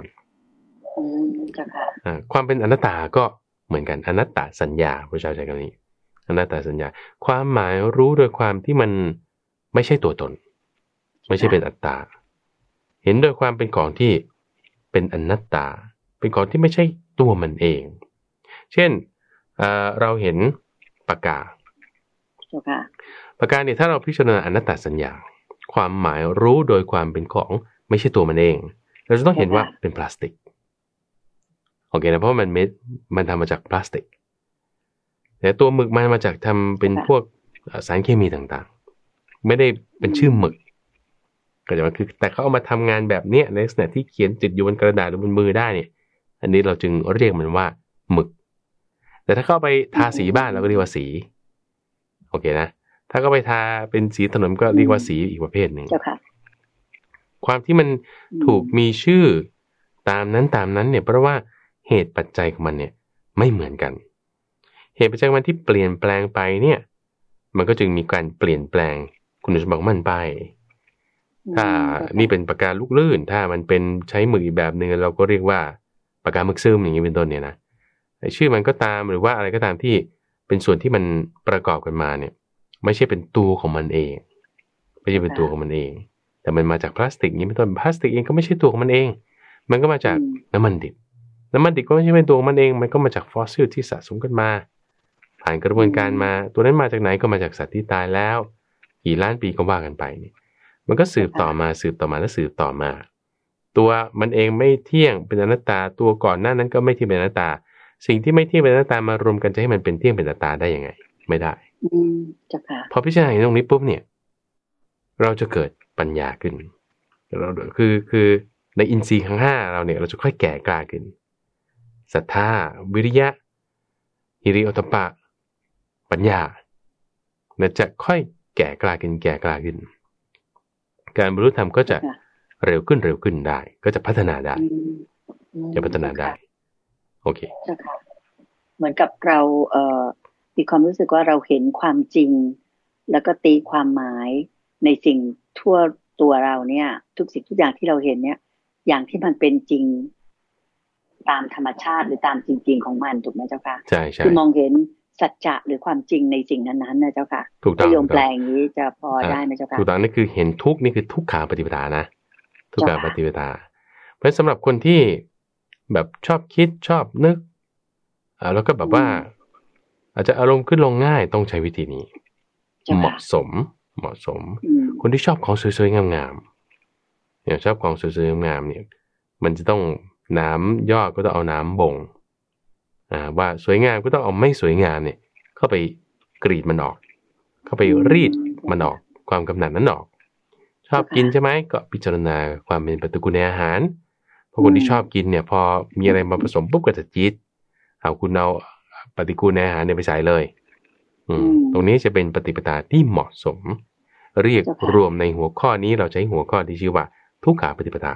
ความเป็นอนัตตาก็เหมือนกันอนัตตสัญญาพระเจ้าใช้คำนี้อนัตตสัญญาความหมายรู้โดยความที่มันไม่ใช่ตัวตนไม่ใช่เป็นอัตตาเห็นโดยความเป็นของที่เป็นอนัตตาเป็นของที่ไม่ใช่ตัวมันเองเช่น เอ่อ เราเห็นปากกาปากกาเนี่ยถ้าเราพิจารณาอนัตตสัญญาความหมายรู้โดยความเป็นของไม่ใช่ตัวมันเองเราจะต้องเห็นว่าเป็นพลาสติกโอเคนะเพราะมันเม็ดมันทำมาจากพลาสติกแต่ตัวหมึกมันมาจากทำเป็นพวกสารเคมีต่างๆไม่ได้เป็นชื่อหมึกก็จะว่าคือแต่เขาเอามาทำงานแบบเนี้ยในลักษณะที่เขียนติดอยู่บนกระดาษหรือบนมือได้เนี่ยอันนี้เราจึงเรียกมันว่าหมึกแต่ถ้าเข้าไปทาสีบ้านเราก็เรียกว่าสีโอเคนะถ้าก็ไปทาเป็นสีถนนก็เรียกว่าสีอีกประเภทหนึ่งความที่มันถูกมีชื่อตามนั้นตามนั้นเนี่ยเพราะว่าเหตุปัจจัยของมันเนี่ยไม่เหมือนกันเหตุปัจจัยมันที่เปลี่ยนแปลงไปเนี่ยมันก็จึงมีการเปลี่ยนแปลงคุณสมบัติมันไปถ้านี่เป็นปากกาลูกลื่นถ้ามันเป็นใช้หมึกอีกแบบนึงเราก็เรียกว่าปากกาหมึกซึมอย่างนี้เป็นต้นเนี่ยนะชื่อมันก็ตามหรือว่าอะไรก็ตามที่เป็นส่วนที่มันประกอบกันมาเนี่ยไม่ใช่เป็นตัวของมันเองไม่ใช่เป็นตัวของมันเองแต่มันมาจากพลาสติกนี้เป็นต้นพลาสติกเองก็ไม่ใช่ตัวของมันเองมันก็มาจากน้ำมันดิบน้ำมันดิบก็ไม่ใช่เป็นตัวของมันเองมันก็มาจากฟอสซิลที่สะสมกันมาผ่านกระบวนการมาตัวนั้นมาจากไหนก็มาจากสัตว์ที่ตายแล้วกี่ล้านปีก็ว่ากันไปนี่มันก็สืบต่อมาสืบต่อมาและสืบต่อมาตัวมันเองไม่เที่ยงเป็นอนัตตาตัวก่อนหน้านั้นก็ไม่เที่ยงเป็นอนัตตาสิ่งที่ไม่เที่ยงเป็นอนัตตามารวมกันจะให้มันเป็นเที่ยงเป็นอนัตตาได้ยังไงไม่ได้อืมจ้ะค่ะพอพิจารณาตรงนี้ปุ๊บเนี่ยเราจะเกิดปัญญาขึ้นเราคือคือในอินทรีย์ทั้งห้าเราเนี่ยเราจะค่อยแก่กล้าขึ้นศรัทธาวิริยะหิริโอตตัปปะปัญญาเนี่ยจะค่อยแก่กล้าขึ้นแก่กล้าขึ้นการบรรลุธรรมก็จะเร็วขึ้นเร็วขึ้นได้ก็จะพัฒนาได้จะพัฒนาได้โอเคเหมือนกับเราเอ่อมีความรู้สึกว่าเราเห็นความจริงแล้วก็ตีความหมายในสิ่งทั่วตัวเราเนี่ยทุกสิ่งทุกอย่างที่เราเห็นเนี่ยอย่างที่มันเป็นจริงตามธรรมชาติหรือตามจริงๆของมันถูกไหมเจ้าค่ะใช่ใช่คือมองเห็นสัจจะหรือความจริงในสิ่งนั้นๆนะเจ้าค่ะถูกต้องโยมแปลอย่างนี้จะพอได้ไหมเจ้าค่ะถูกต้องนี่คือเห็นทุกนี่คือทุกขาปฏิปทานะทุกขาปฏิปทาเพราะสำหรับคนที่แบบชอบคิดชอบนึกอ่าแล้วก็แบบว่าอาจจะอารมณ์ขึ้นลงง่ายต้องใช้วิธีนี้เหมาะสมเหมาะสมคนที่ชอบของสวยๆงามๆเนี่ยชอบของสวยๆงามๆเนี่ยมันจะต้องน้ำย่อก็ต้องเอาน้ำบ่งอ่าว่าสวยงามก็ต้องเอาไม่สวยงามเนี่ยเข้าไปกรีดมันออกเข้าไปรีดมันออกความกำหนัดนั้นออกชอบกินใช่ไหมก็พิจารณาความเป็นปฏิกูลในอาหารเพราะคนที่ชอบกินเนี่ยพอมีอะไรมาผสมปุ๊บก็จะจี๊ดเอาคุณเอาปฏิกูลในอาหารเนี่ยไปใส่เลยอืมตรงนี้จะเป็นปฏิปทาที่เหมาะสมเรียกรวมในหัวข้อนี้เราใช้หัวข้อที่ชื่อว่าทุกขาปฏิปทา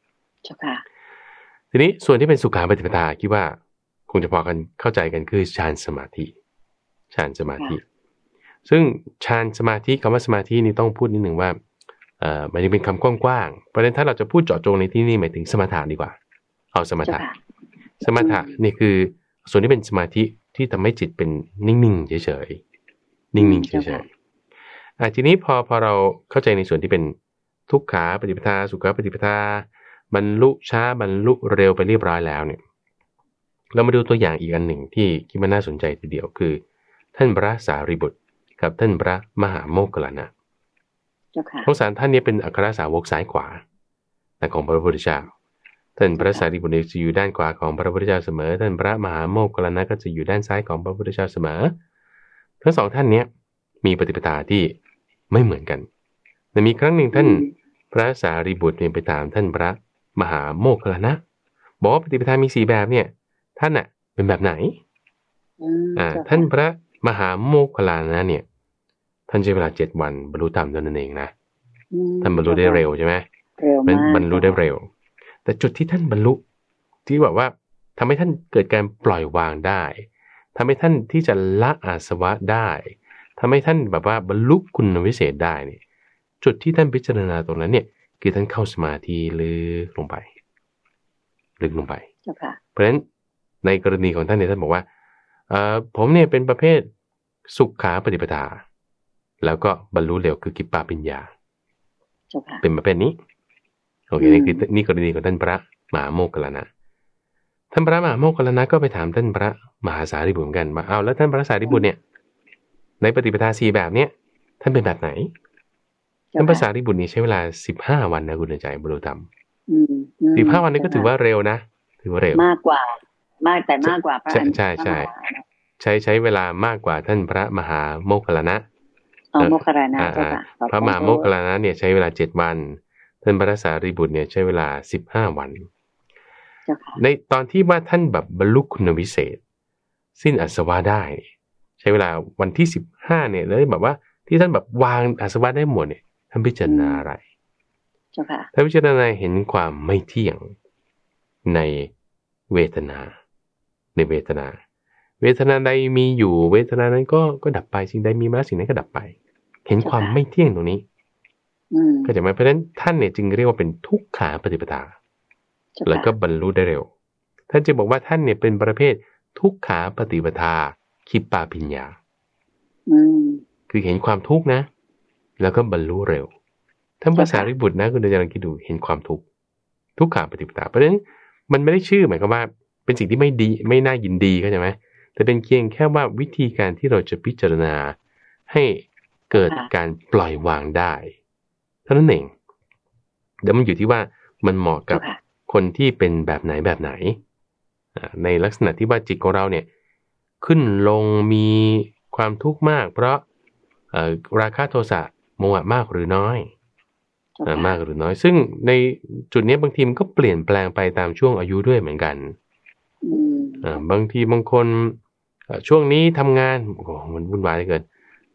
ทีนี้ส่วนที่เป็นสุขาปฏิปทาคิดว่าคงจะพอกันเข้าใจกันคือฌานสมาธิฌานสมาธิซึ่งฌานสมาธิคำว่าสมาธินี่ต้องพูดนิดหนึ่งว่าเอ่อมันจะเป็นคำกว้างๆเพราะฉะนั้นถ้าเราจะพูดเจาะจงในที่นี้หมายถึงสมถะดีกว่าเอาสมถะสมถะนี่คือส่วนที่เป็นสมาธิที่ทำให้จิตเป็นนิ่งๆเฉยๆนิ่งๆเฉยๆอ่ะทีนี้พอพอเราเข้าใจในส่วนที่เป็นทุกขาปฏิปทาสุขาปฏิปทาบรรลุช้าบรรลุเร็วไปเรียบร้อยแล้วเนี่ยเรามาดูตัวอย่างอีกอันหนึ่งที่คิดว่าน่าสนใจทีเดียวคือท่านพระสารีบุตรกับท่านพระมหาโมคคัลลานะทั้งสามท่านนี้เป็นอัครสาวกซ้ายขวาของพระพุทธเจ้าท่านพระสารีบุตรจะอยู่ด้านขวาของพระพุทธเจ้าเสมอท่านพระมหาโมคคัลลานะก็จะอยู่ด้านซ้ายของพระพุทธเจ้าเสมอทั้งสองท่านนี้มีปฏิปทาที่ไม่เหมือนกันแต่มีครั้งหนึ่งท่านพระสารีบุตรเนี่ยไปถามท่านพระมหาโมคคัลลานะบอกว่าปฏิปทามีสี่แบบเนี่ยท่านน่ะเป็นแบบไหนอ่าท่านพระมหาโมคคัลลานะเนี่ยท่านใช้เวลาเจ็ดวันบรรลุธรรมนั่นเองนะท่านบรรลุได้เร็วใช่ไหมเร็วมากบรรลุได้เร็วแต่จุดที่ท่านบรรลุที่แบบว่าทำให้ท่านเกิดการปล่อยวางได้ทำให้ท่านที่จะละอาสวะได้ทำให้ท่านแบบว่าบรรลุคุณวิเศษได้เนี่ยจุดที่ท่านพิจารณาตรงนั้นเนี่ยคือท่านเข้าสมาธิลึกลงไปลึกลงไปเพราะฉะนั้นในกรณีของท่านเนี่ยท่านบอกว่าเอ่อผมเนี่ยเป็นประเภทสุขขาปฏิปทาแล้วก็บรรลุเร็วคือกิปปาปิญญาเป็นประเภทนี้โอเคนี่คือนี่กรณีของท่านพระมหาโมคคัลลานะท่านพระมหาโมคคัลลานะก็ไปถามท่านพระมหาสารีบุตรกันว่าเอาแล้วท่านพระสารีบุตรเนี่ยในปฏิปทาสี่แบบเนี้ยท่านเป็นแบบไหนท่านพระสารีบุตรนี่ใช้เวลาสิบห้าวันนะคุณใจบรรลุธรรมสิบห้าวันนี้ก็ถือว่าเร็วนะถือว่าเร็วมากกว่ามากแต่มากกว่าพระใช่ใช่ใช่ใช้ใช้เวลามากกว่าท่านพระมหาโมคคัลลานะโมคคัลลานะพระมหาโมคคัลลานะเนี่ยใช้เวลาเจ็ดวันท่านพระสารีบุตรเนี่ยใช้เวลาสิบห้าวันในตอนที่ว่าท่านแบบบรรลุคุณวิเศษสิ้นอาสวะได้ใช้เวลาวันที่สิบห้าเนี่ยแล้วแบบว่าที่ท่านแบบวางอาสวะได้หมดเนี่ยท่านพิจารณาอะไรท่านพิจารณาเห็นความไม่เที่ยงในเวทนาในเวทนาเวทนาใดมีอยู่เวทนานั้นก็ก็ดับไปสิ่งใดมีมาสิ่งนั้นก็ดับไปเห็นความไม่เที่ยงตรงนี้ก็จะหมายเพราะฉะนั้นท่านเนี่ยจึงเรียกว่าเป็นทุกขาปฏิปทาแล้วก็บรรลุได้เร็วท่านจะบอกว่าท่านเนี่ยเป็นประเภททุกขาปฏิปทาคิปปาปิญญาคือเห็นความทุกข์นะแล้วก็บรรลุเร็วท่านพระสารีบุตรนะคุณอาจารย์คิดดูเห็นความทุกข์ทุกขาปฏิปทาเพราะฉะนั้นมันไม่ได้ชื่อหมายความว่าเป็นสิ่งที่ไม่ดีไม่น่ายินดีเข้าใจไหมแต่เป็นเพียงแค่ว่าวิธีการที่เราจะพิจารณาให้เกิดการปล่อยวางได้เท่านั้นเองเดี๋ยวมันอยู่ที่ว่ามันเหมาะกับคนที่เป็นแบบไหนแบบไหนในลักษณะที่ว่าจิตของเราเนี่ยขึ้นลงมีความทุกข์มากเพราะราคะโทสะโมหะมากหรือน้อยมากหรือน้อยซึ่งในจุดนี้บางทีมันก็เปลี่ยนแปลงไปตามช่วงอายุด้วยเหมือนกันบางทีบางคนช่วงนี้ทำงานโอ้โหมันวุ่นวายเหลือเกิน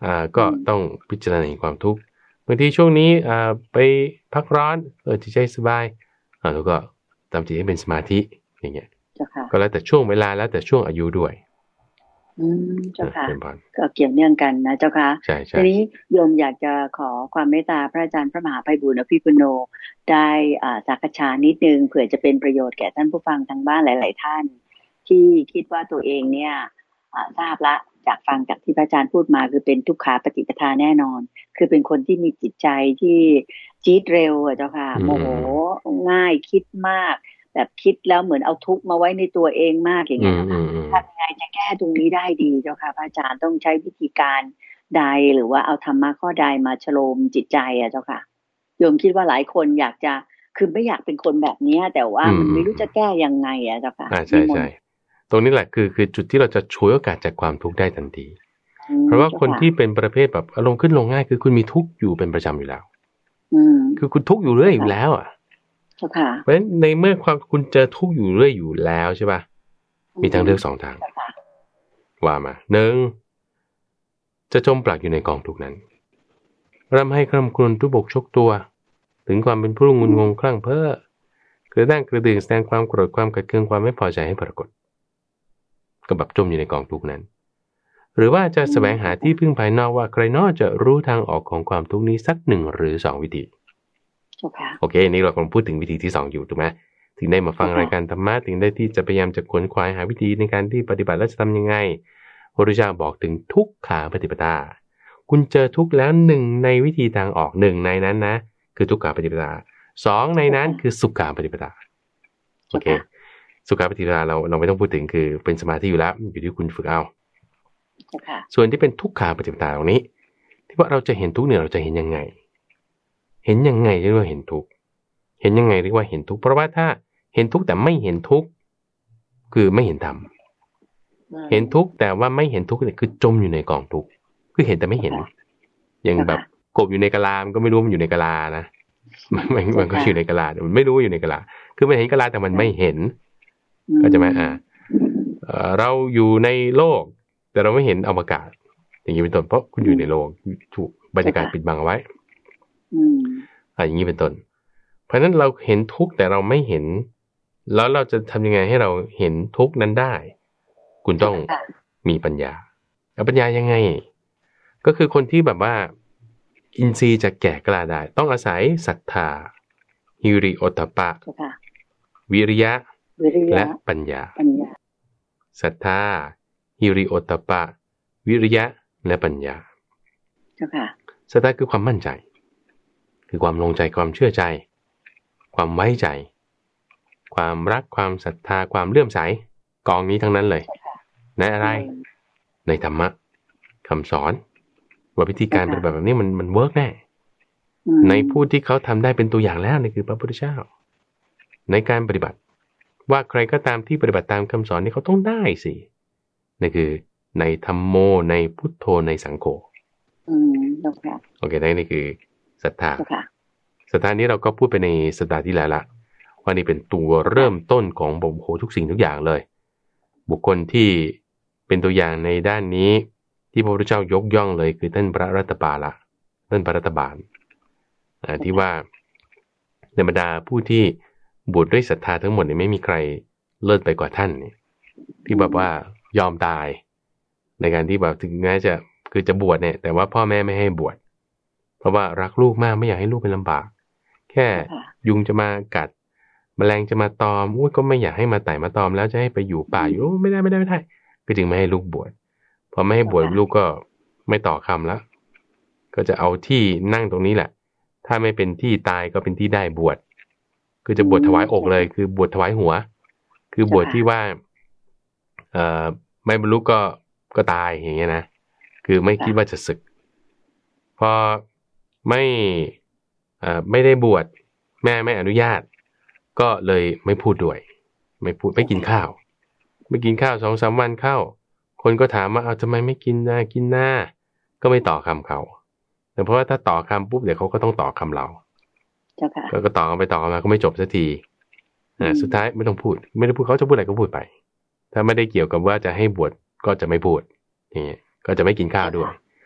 อ่าก็ต้องพิจารณาความทุกข์บางทีช่วงนี้อ่าไปพักร้อนเออจิตใจสบายอ่าแล้วก็ทำจิตให้เป็นสมาธิอย่างเงี้ยก็แล้วแต่ช่วงเวลาแล้วแต่ช่วงอายุด้วยอืมเจ้าค่ะก็เกี่ยวเนื่องกันนะเจ้าค่ะใช่ทีนี้โยมอยากจะขอความเมตตาพระอาจารย์พระมหาไพบูลย์อภิปุโนได้อ่าสักษานิดนึงเผื่อจะเป็นประโยชน์แก่ท่านผู้ฟังทางบ้านหลายๆท่านที่คิดว่าตัวเองเนี่ยทราบละจากฟังจากที่พระอาจารย์พูดมาคือเป็นทุกขาปฏิปทาแน่นอนคือเป็นคนที่มีจิตใจที่จี๊ดเร็วอ่ะเจ้าค่ะโมโหง่ายคิดมากแบบคิดแล้วเหมือนเอาทุกข์มาไว้ในตัวเองมากอย่างเงี้ยนะคะทำยังไงจะแก้ตรงนี้ได้ดีเจ้าค่ะพระอาจารย์ต้องใช้วิธีการใดหรือว่าเอาธรรมะข้อใดมาชโลมจิตใจอ่ะเจ้าค่ะโยมคิดว่าหลายคนอยากจะคือไม่อยากเป็นคนแบบนี้แต่ว่ามันไม่รู้จะแก้ยังไงอ่ะเจ้าค่ะใช่ใช่ตรงนี้แหละคือคือจุดที่เราจะช่วยโอกาสจากความทุกข์ได้ทันทีเพราะว่าคนที่เป็นประเภทแบบอารมณ์ขึ้นลงง่ายคือคุณมีทุกข์อยู่เป็นประจำอยู่แล้วคือคุณทุกข์อยู่เรื่อยอยู่แล้วอ่ะเพราะฉะนั้นในเมื่อความคุณเจอทุกข์อยู่เรื่อยอยู่แล้วใช่ป่ะมีทางเลือกสองทางว่ามาหนึ่งจะจมปลักอยู่ในกองทุกข์นั้นร่ำให้คร่ำครวญทุบกชกตัวถึงความเป็นผู้งุนงงคลั่งเพ้อกระด้างกระดื่งแสดงความโกรธความขัดเคืองความไม่พอใจให้ปรากฏก็แบบจมอยู่ในกองทุกข์นั้นหรือว่าจะแสวงหาที่พึ่งภายนอกว่าใครนอกจะรู้ทางออกของความทุกข์นี้สักหนึ่งหรือสองวิธีโอเคนี่เรากำลังพูดถึงวิธีที่สองอยู่ถูกไหมถึงได้มาฟังรายการธรรมะถึงได้ที่จะพยายามจะขวนขวายหาวิธีในการที่ปฏิบัติแล้วจะทำยังไงพระพุทธเจ้าบอกถึงทุกขาปฏิปทาคุณเจอทุกข์แล้วหนึ่งในวิธีทางออกหนึ่งในนั้นนะคือทุกขาปฏิปทาสองในนั้นคือสุขาปฏิปทาโอเคสุขาปฏิปทาเราเราไม่ต้องพูดถึงคือเป็นสมาธิอยู่แล้วอยู่ที่คุณฝึกเอาส่วนที่เป็นทุกขาปฏิปทาตรงนี้ที่ว่าเราจะเห็นทุกข์เนี่ยเราจะเห็นยังไงเห็นยังไงเรียกว่าเห็นทุกข์เห็นยังไงเรียกว่าเห็นทุกข์เพราะว่าถ้าเห็นทุกข์แต่ไม่เห็นทุกข์คือไม่เห็นธรรมเห็นทุกข์แต่ว่าไม่เห็นทุกข์เนี่ยคือจมอยู่ในกองทุกข์คือเห็นแต่ไม่เห็นอย่างแบบกบอยู่ในกะลามันก็ไม่รู้มันอยู่ในกะลานะมันมันก็อยู่ในกะลามันไม่รู้อยู่ในกะลาคือมันเห็นกะลาแต่มันไม่เห็นก็จะไหมอ่าเราอยู่ในโลกแต่เราไม่เห็นอวกาศอย่างนี้เป็นต้นเพราะคุณอยู่ในโลกถูกบรรยากาศปิดบังเอาไว้อ่าอย่างนี้เป็นต้นเพราะฉะนั้นเราเห็นทุกข์แต่เราไม่เห็นแล้วเราจะทำยังไงให้เราเห็นทุกข์นั้นได้คุณต้องมีปัญญาแล้วปัญญายังไงก็คือคนที่แบบว่าอินทรีย์จะแก่กล้าได้ต้องอาศัยศรัทธาฮิริโอตตัปปะวิริยะและปัญญาศรัทธาฮิริโอตตัปปะวิริยะและปัญญาศรัทธาคือความมั่นใจคือความลงใจความเชื่อใจความไว้ใจความรักความศรัทธาความเลื่อมใสกองนี้ทั้งนั้นเลยในอะไรในธรรมะคำสอนว่าวิธีการเป็นแบบนี้มันมันเวิร์กแน่ในผู้ที่เขาทำได้เป็นตัวอย่างแล้วนี่คือพระพุทธเจ้าในการปฏิบัติว่าใครก็ตามที่ปฏิบัติตามคำสอนนี้เขาต้องได้สินี่คือในธัมโมในพุทโธในสังโฆโอเคนี่คือศรัทธาศรัทธานี้เราก็พูดไปในสัปดาห์ที่แล้วละว่านี่เป็นตัวเริ่มต้นของบ่มโหทุกสิ่งทุกอย่างเลยบุคคลที่เป็นตัวอย่างในด้านนี้ที่พระพุทธเจ้ายกย่องเลยคือท่านพระรัตบาละท่านพระรัตบาลที่ว่าในบรรดาผู้ที่บวชด้วยศรัทธาทั้งหมดเนี่ยไม่มีใครเลิศไปกว่าท่านนี่ที่แบบว่ายอมตายในการที่แบบถึงแม้จะคือจะบวชเนี่ยแต่ว่าพ่อแม่ไม่ให้บวชเพราะว่ารักลูกมากไม่อยากให้ลูกเป็นลำบากแค่ยุงจะมากัดแมลงจะมาตอมอุ้ยก็ไม่อยากให้มาไต่มาตอมแล้วจะให้ไปอยู่ป่าอยู่ไม่ได้ไม่ได้ไม่ได้ก็จึงไม่ให้ลูกบวชพอไม่ให้บวชลูกก็ไม่ต่อคำแล้วก็จะเอาที่นั่งตรงนี้แหละถ้าไม่เป็นที่ตายก็เป็นที่ได้บวชคือจะบวชถวายอกเลยคือบวชถวายหัวคือบวชที่ว่าเอ่อไม่บรรลุก็ก็ตายอย่างเงี้ยนะคือไม่คิดว่าจะศึกพอไม่เอ่อไม่ได้บวชแม่ไม่อนุญาตก็เลยไม่พูดด้วยไม่พูดไม่กินข้าวไม่กินข้าวสองสามวันเข้าคนก็ถามว่าเอาทำไมไม่กินนะกินหน้าก็ไม่ต่อคำเขาแต่เพราะว่าถ้าต่อคำปุ๊บเดี๋ยวเขาก็ต้องต่อคำเราก็ต่อกันไปต่อกันมาก็ไม่จบสักทีอ่าสุดท้ายไม่ต้องพูดไม่ได้พูดเขาจะพูดอะไรก็พูดไปถ้าไม่ได้เกี่ยวกับว่าจะให้บวชก็จะไม่พูดอย่างเงี้ยก็จะไม่กินข้าวด้วย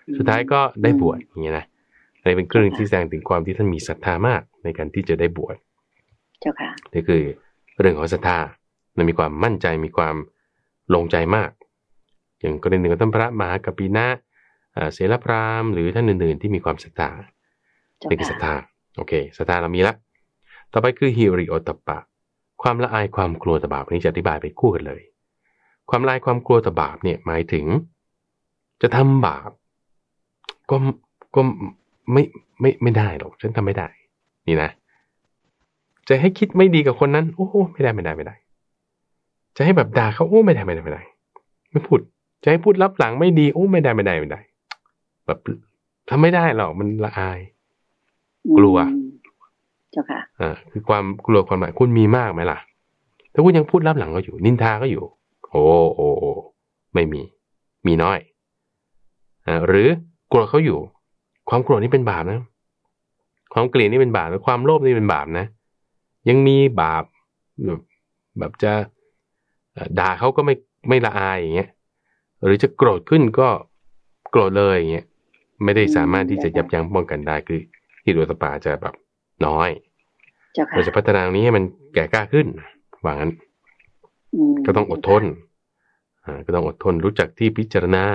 สุดท้ายก็ได้บวชอย่างเงี้ยนะในเป็นเครื่องที่แสดงถึงความที่ท่านมีศรัทธามากในการที่จะได้บวชเจ้าค่ะนี่คือเรื่องของศรัทธามันมีความมั่นใจมีความลงใจมากอย่างกรณีหนึ่งของท่านพระมหากัปปินะเสรพราหมณ์หรือท่านอื่นๆที่มีความศรัทธานี่คือศรัทธาโอเคศรัทธาเรามีละต่อไปคือฮิริโอตตัปปะความละอายความกลัวต่อบาปนี้จะอธิบายไปคู่กันเลยความละอายความกลัวต่อบาปเนี่ยหมายถึงจะทำบาปก็ก็ไม่ไม่ไม่ได้หรอกฉันทำไม่ได้นี่นะจะให้คิดไม่ดีกับคนนั้นโอ้ไม่ได้ไม่ได้ไม่ได้จะให้แบบด่าเขาโอ้ไม่ได้ไม่ได้ไม่ได้ไม่พูดจะให้พูดลับหลังไม่ดีโอ้ไม่ได้ไม่ได้ไม่ได้แบบทำไม่ได้หรอกมันละอายกลัวเจ้าค่ะอ่าคือความกลัวความหมายคุณมีมากไหมล่ะถ้าคุณยังพูดลับหลังก็อยู่นินทาก็อยู่โอ้โอ้ไม่มีมีน้อยอ่าหรือกลัวเขาอยู่ความโกรธนี่เป็นบาปนะความเกลียดนี่เป็นบาปนะความโลภนี่เป็นบาปนะยังมีบาปแบบแบบจะด่าเขาก็ไม่ไม่ละอายอย่างเงี้ยหรือจะโกรธขึ้นก็โกรธเลยอย่างเงี้ยไม่ได้สามารถที่จะยับยั้งป้องกันได้คือฮิริโอตตัปปะจะแบบน้อยเราจะพัฒนาตรงนี้ให้มันแก่กล้าขึ้นว่างั้นก็ต้องอดทนอ่าก็ต้องอดทนรู้จักที่พิจารณา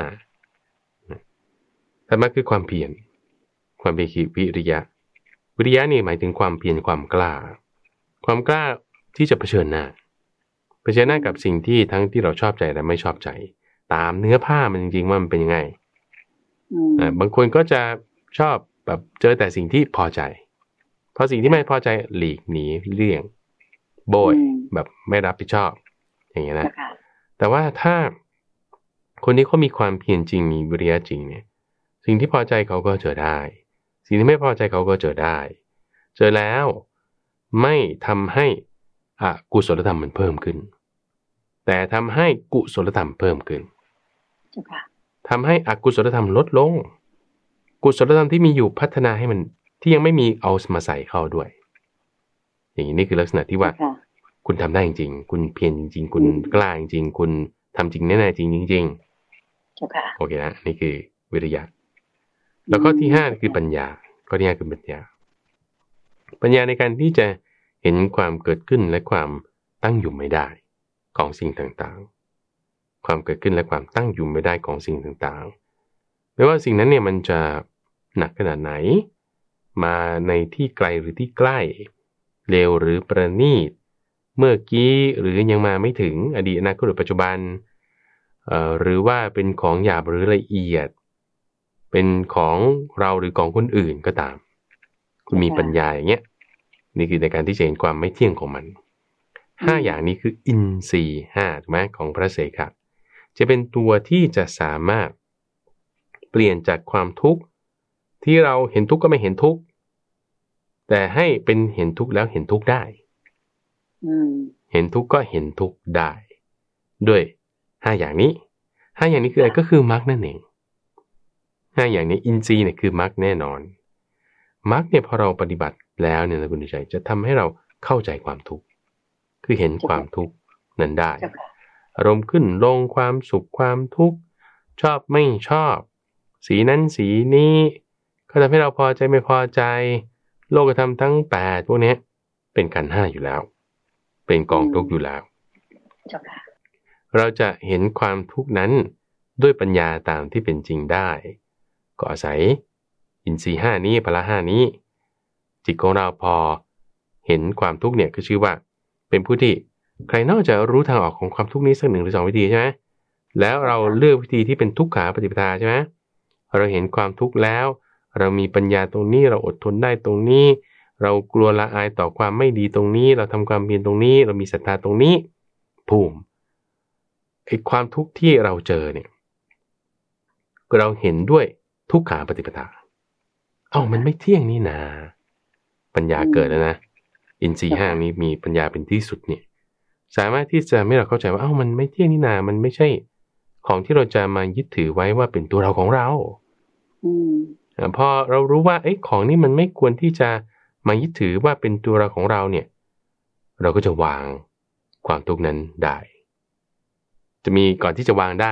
แต่มันคือความเพียรความเพียรคือวิริยะวิริยะนี่หมายถึงความเพียรความกล้าความกล้าที่จะเผชิญหน้าเผชิญหน้ากับสิ่งที่ทั้งที่เราชอบใจและไม่ชอบใจตามเนื้อผ้ามันจริงๆว่ามันเป็นยังไงอ่าบางคนก็จะชอบแบบเจอแต่สิ่งที่พอใจพอสิ่งที่ไม่พอใจหลีกหนีเลี่ยงโบยแบบไม่รับผิดชอบอย่างเงี้ยนะแต่ว่าถ้าคนนี้เขามีความเพียรจริงมีวิริยะจริงเนี่ยสิ่งที่พอใจเขาก็เจอได้สิ่งที่ไม่พอใจเขาก็เจอได้เจอแล้วไม่ทำให้อกุศลธรรมมันเพิ่มขึ้นแต่ทำให้กุศลธรรมเพิ่มขึ้นทำให้อกุศลธรรมลดลงกุศลธรรมที่มีอยู่พัฒนาให้มันที่ยังไม่มีเอามาใส่เข้าด้วยอย่างนี้นี่คือลักษณะที่ว่าคุณทำได้จริงๆคุณเพียรจริงๆคุณกล้าจริงๆคุณทำจริงแน่ๆจริงจริงๆโอเคนะนี่คือวิริยะแล้วข้อที่ห้าคือปัญญาข้อที่ห้าคือปัญญาปัญญาในการที่จะเห็นความเกิดขึ้นและความตั้งอยู่ไม่ได้ของสิ่งต่างๆความเกิดขึ้นและความตั้งอยู่ไม่ได้ของสิ่งต่างๆไม่ว่าสิ่งนั้นเนี่ยมันจะหนักขนาดไหนมาในที่ไกลหรือที่ใกล้เลวหรือประณีตเมื่อกี้หรือยังมาไม่ถึงอดีตอนาคตหรือปัจจุบันเอ่อหรือว่าเป็นของหยาบหรือละเอียดเป็นของเราหรือของคนอื่นก็ตามคุณมีปัญญาอย่างเงี้ยนี่คือในการที่จะเห็นความไม่เที่ยงของมันห้าอย่างนี้คืออินทรีย์ห้าถูกไหมของพระเสขะจะเป็นตัวที่จะสามารถเปลี่ยนจากความทุกข์ที่เราเห็นทุกข์ก็ไม่เห็นทุกข์แต่ให้เป็นเห็นทุกข์แล้วเห็นทุกข์ได้เห็นทุกข์ก็เห็นทุกข์ได้ด้วยห้าอย่างนี้ห้าอย่างนี้คืออะไรก็คือมรรคนั่นเองห้าอย่างนี้อินทรีย์เนี่ยคือมรรคแน่นอนมรรคเนี่ยพอเราปฏิบัติแล้วเนี่ยนะคุณใจจะทำให้เราเข้าใจความทุกข์คือเห็นความทุกข์นั้นได้อารมณ์ขึ้นลงความสุขความทุกข์ชอบไม่ชอบสีนั้นสีนี้ก็ทำให้เราพอใจไม่พอใจโลกธรรมทั้งแปดพวกนี้เป็นขันธ์ห้าอยู่แล้วเป็นกองทุกข์อยู่แล้วเราจะเห็นความทุกข์นั้นด้วยปัญญาตามที่เป็นจริงได้ก็อาศัยอินทรีย์ห้านี้พละห้านี้จิตของเราพอเห็นความทุกข์เนี่ยคือชื่อว่าเป็นผู้ที่ใครนอกจากรู้ทางออกของความทุกข์นี้สักหนึ่งหรือสองวิธีใช่ไหมแล้วเราเลือกวิธีที่เป็นทุกขาปฏิปทาใช่ไหมเราเห็นความทุกข์แล้วเรามีปัญญาตรงนี้เราอดทนได้ตรงนี้เรากลัวละอายต่อความไม่ดีตรงนี้เราทำความเพียรตรงนี้เรามีศรัทธาตรงนี้ภูมิไอ้ความทุกข์ที่เราเจอเนี่ยเราเห็นด้วยทุกขาปฏิปทาเอ้ามันไม่เที่ยงนี่นาปัญญาเกิดแล้วนะอินทรีย์ห้านี้มีปัญญาเป็นที่สุดเนี่ยสามารถที่จะให้เราเข้าใจว่าเอ้ามันไม่เที่ยงนี่นามันไม่ใช่ของที่เราจะมายึดถือไว้ว่าเป็นตัวเราของเราอืมพอเรารู้ว่าไอ้ของนี้มันไม่ควรที่จะมายึดถือว่าเป็นตัวเราของเราเนี่ยเราก็จะวางความทุกข์นั้นได้จะมีก่อนที่จะวางได้เนี่ย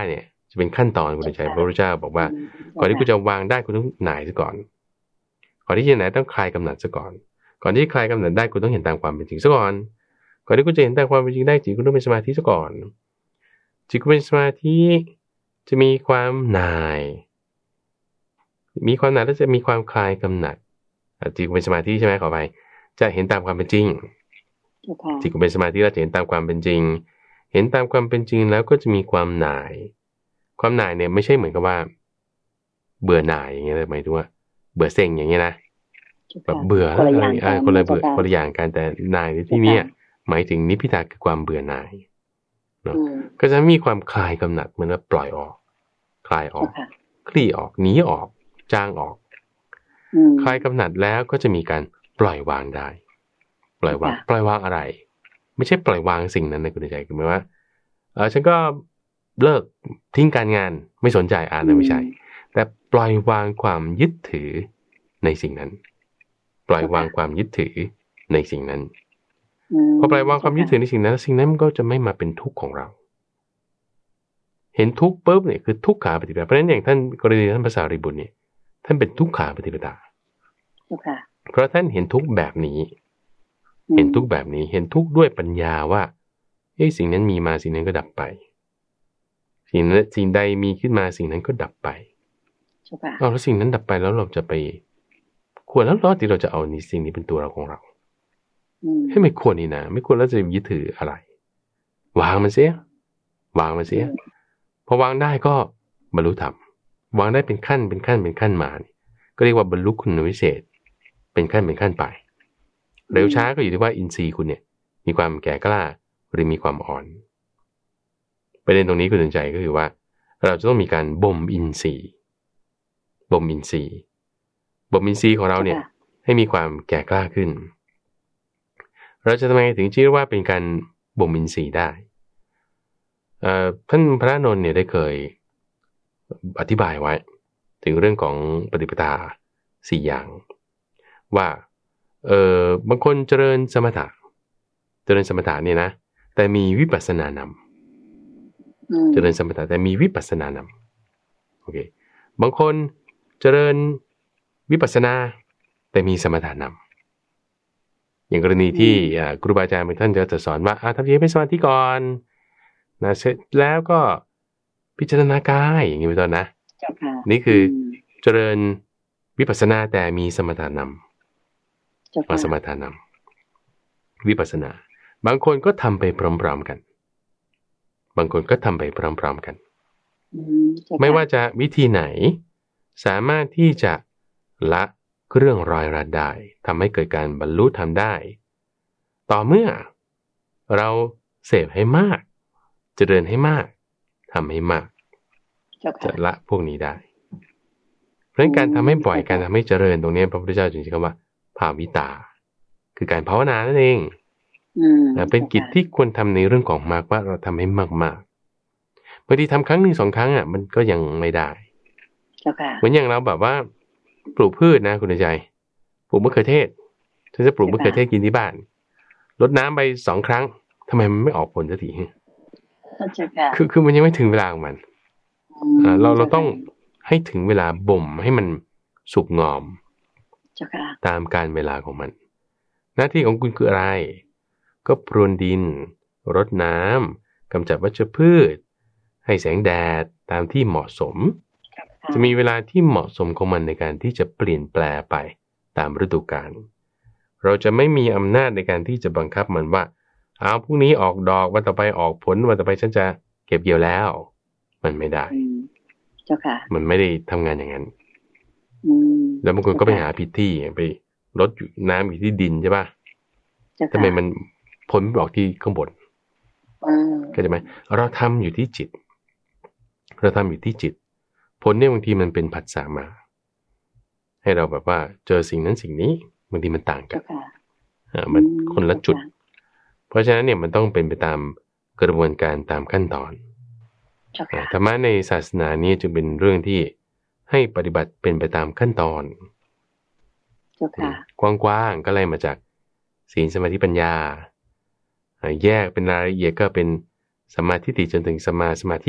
จะเป็นขั้นตอนคุณใจพระพุทธเจ้าบอกว่าก่อนที่คุณจะวางได้คุณต้องหน่ายซะก่อนก่อนที่จะหน่ายต้องคลายกำหนัดซะก่อนก่อนที่คลายกำหนัดได้คุณต้องเห็นตามความเป็นจริงซะก่อนก่อนที่คุณจะเห็นตามความเป็นจริงได้จิตคุณต้องเป็นสมาธิซะก่อนจิตคุณเป็นสมาธิจะมีความหน่ายมีความหน่ายแล้วจะมีความคลายกำหนัดจิตคุณเป็นสมาธิใช่ไหมขอไปจะเห็นตามความเป็นจริงจิตคุณเป็นสมาธิแล้วจะเห็นตามความเป็นจริงเห็นตามความเป็นจริงแล้วก็จะมีความหน่ายความหน่ายเนี่ยไม่ใช่เหมือนกับว่าเบื่อหน่ายอย่างเงี้ยหมายถึงว่าเบื่อเซ็งอย่างเงี้ยนะแบบเบื่ออะไรอ่าคนละเบื่อคนละอย่างกันแต่หน่ายในที่นี้หมายถึงนิพพิทาคือความเบื่อหน่ายเนาะก็จะมีความคลายกำหนัดเหมือนว่าปล่อยออกคลายออกคลี่ออกหนีออกจางออกคลายกำหนัดแล้วก็จะมีการปล่อยวางได้ปล่อยวางปล่อยวางอะไรไม่ใช่ปล่อยวางสิ่งนั้นนะคุณใจคือหมายว่าเออฉันก็เลิกทิ้งการงานไม่สนใจอ่านไม่ใช่แต่ปล่อยวางความยึดถือในสิ่งนั้นปล่อยวางความยึดถือในสิ่งนั้นพอปล่อยวางความยึดถือในสิ่งนั้นสิ่งนั้นมันก็จะไม่มาเป็นทุกข์ของเราเห็นทุกข์ปุ๊บเนี่ยคือทุกขาปฏิปทาเพราะฉะนั้นอย่างท่านกรณีท่านพระสารีบุตรเนี่ยท่านเป็นทุกขาปฏิปทาเพราะท่านเห็นทุกข์แบบนี้เห็นทุกข์แบบนี้เห็นทุกข์ด้วยปัญญาว่าเอ้สิ่งนั้นมีมาสิ่งนั้นก็ดับไปสิ่งนั้นสิ่งใดมีขึ้นมาสิ่งนั้นก็ดับไปเอาแล้วสิ่งนั้นดับไปแล้วเราจะไปควรแล้วเราที่เราจะเอานี่สิ่งนี้เป็นตัวเราของเราให้ไม่ควรนี่นะไม่ควรแล้วจะยึดถืออะไรวางมันเสียวางมันเสียพอวางได้ก็บรรลุธรรมวางได้เป็นขั้นเป็นขั้นเป็นขั้นมานี่ก็เรียกว่าบรรลุคุณวิเศษเป็นขั้นเป็นขั้นไปเร็วช้าก็อยู่ที่ว่าอินทรีย์คุณเนี่ยมีความแก่กล้าหรือมีความอ่อนประเด็นตรงนี้คุณสนใจก็คือว่าเราจะต้องมีการบ่มอินทรีย์บ่มอินทรีย์บ่มอินทรีย์ของเราเนี่ยให้มีความแก่กล้าขึ้นเราจะทำไงถึงชื่อว่าเป็นการบ่มอินทรีย์ได้ท่านพระนนท์เนี่ยได้เคยอธิบายไว้ถึงเรื่องของปฏิปทาสี่อย่างว่าเออบางคนเจริญสมถะเจริญสมถะเนี่ยนะแต่มีวิปัสสนานำเจริญสมถะแต่มีวิปัสสนานำโอเคบางคนเจริญวิปัสสนาแต่มีสมถะนำอย่างกรณีที่ครูบาอาจารย์บางท่านจะสอนว่าทำใจเป็นสมาธิก่อนนะเสร็จแล้วก็พิจารณากายอย่างนี้เป็นต้นนะนี่คือเจริญวิปัสสนาแต่มีสมถะนำมาสมถะนำวิปัสสนาบางคนก็ทำไปพร้อมๆกันบางคนก็ทำไปพร้อมๆกันไม่ว่าจะวิธีไหนสามารถที่จะละเครื่องรอยรัดได้ทำให้เกิดการบรรลุธรรมได้ต่อเมื่อเราเสพให้มากเจริญให้มากทำให้มากจะละพวกนี้ได้เพราะการทำให้ปล่อยการทำให้เจริญตรงนี้พระพุทธเจ้าจึงใช้คำว่าภาวิตาคือการภาวนานั่นเองเป็นกิจที่ควรทำในเรื่องของมากว่าเราทำให้มากๆบางทีทำครั้งหนึ่งสองครั้งอ่ะมันก็ยังไม่ได้เหมือนอย่างเราแบบว่าปลูกพืชนะคุณใจปลูกมะเขือเทศฉันจะปลูกมะเขือเทศกินที่บ้านรดน้ำไปสองครั้งทำไมมันไม่ออกผลสักทีคือคือมันยังไม่ถึงเวลาของมันเราเราต้องให้ถึงเวลาบ่มให้มันสุกงอมตามการเวลาของมันหน้าที่ของคุณคืออะไรก็พรวนดินรดน้ำกำจัดวัชพืชให้แสงแดดตามที่เหมาะสมจะมีเวลาที่เหมาะสมของมันในการที่จะเปลี่ยนแปลไปตามฤดูกาลเราจะไม่มีอำนาจในการที่จะบังคับมันว่าเอาพรุ่งนี้ออกดอกวันต่อไปออกผลวันต่อไปฉันจะเก็บเกี่ยวแล้วมันไม่ได้เจ้าค่ะมันไม่ได้ทำงานอย่างนั้นแล้วบางคนก็ไปหาผิดที่ไปรดน้ำอยู่ที่ดินใช่ป่ะทำไมมันผลออกที่ข้างบนเข้าใจไหมเราทำอยู่ที่จิตเราทำอยู่ที่จิตผลเนี่ยบางทีมันเป็นผัสสะมาให้เราแบบว่าเจอสิ่งนั้นสิ่งนี้บางทีมันต่างกันอ่ามันคนละจุดเพราะฉะนั้นเนี่ยมันต้องเป็นไปตามกระบวนการตามขั้นตอนธรรมะในศาสนานี้จึงเป็นเรื่องที่ให้ปฏิบัติเป็นไปตามขั้นตอนกว้างๆก็ไล่มาจากศีลสมาธิปัญญาแยกเป็นรายละเอียดก็เป็นสัมมาทิฏฐิจนถึงสัมมาสมาธิ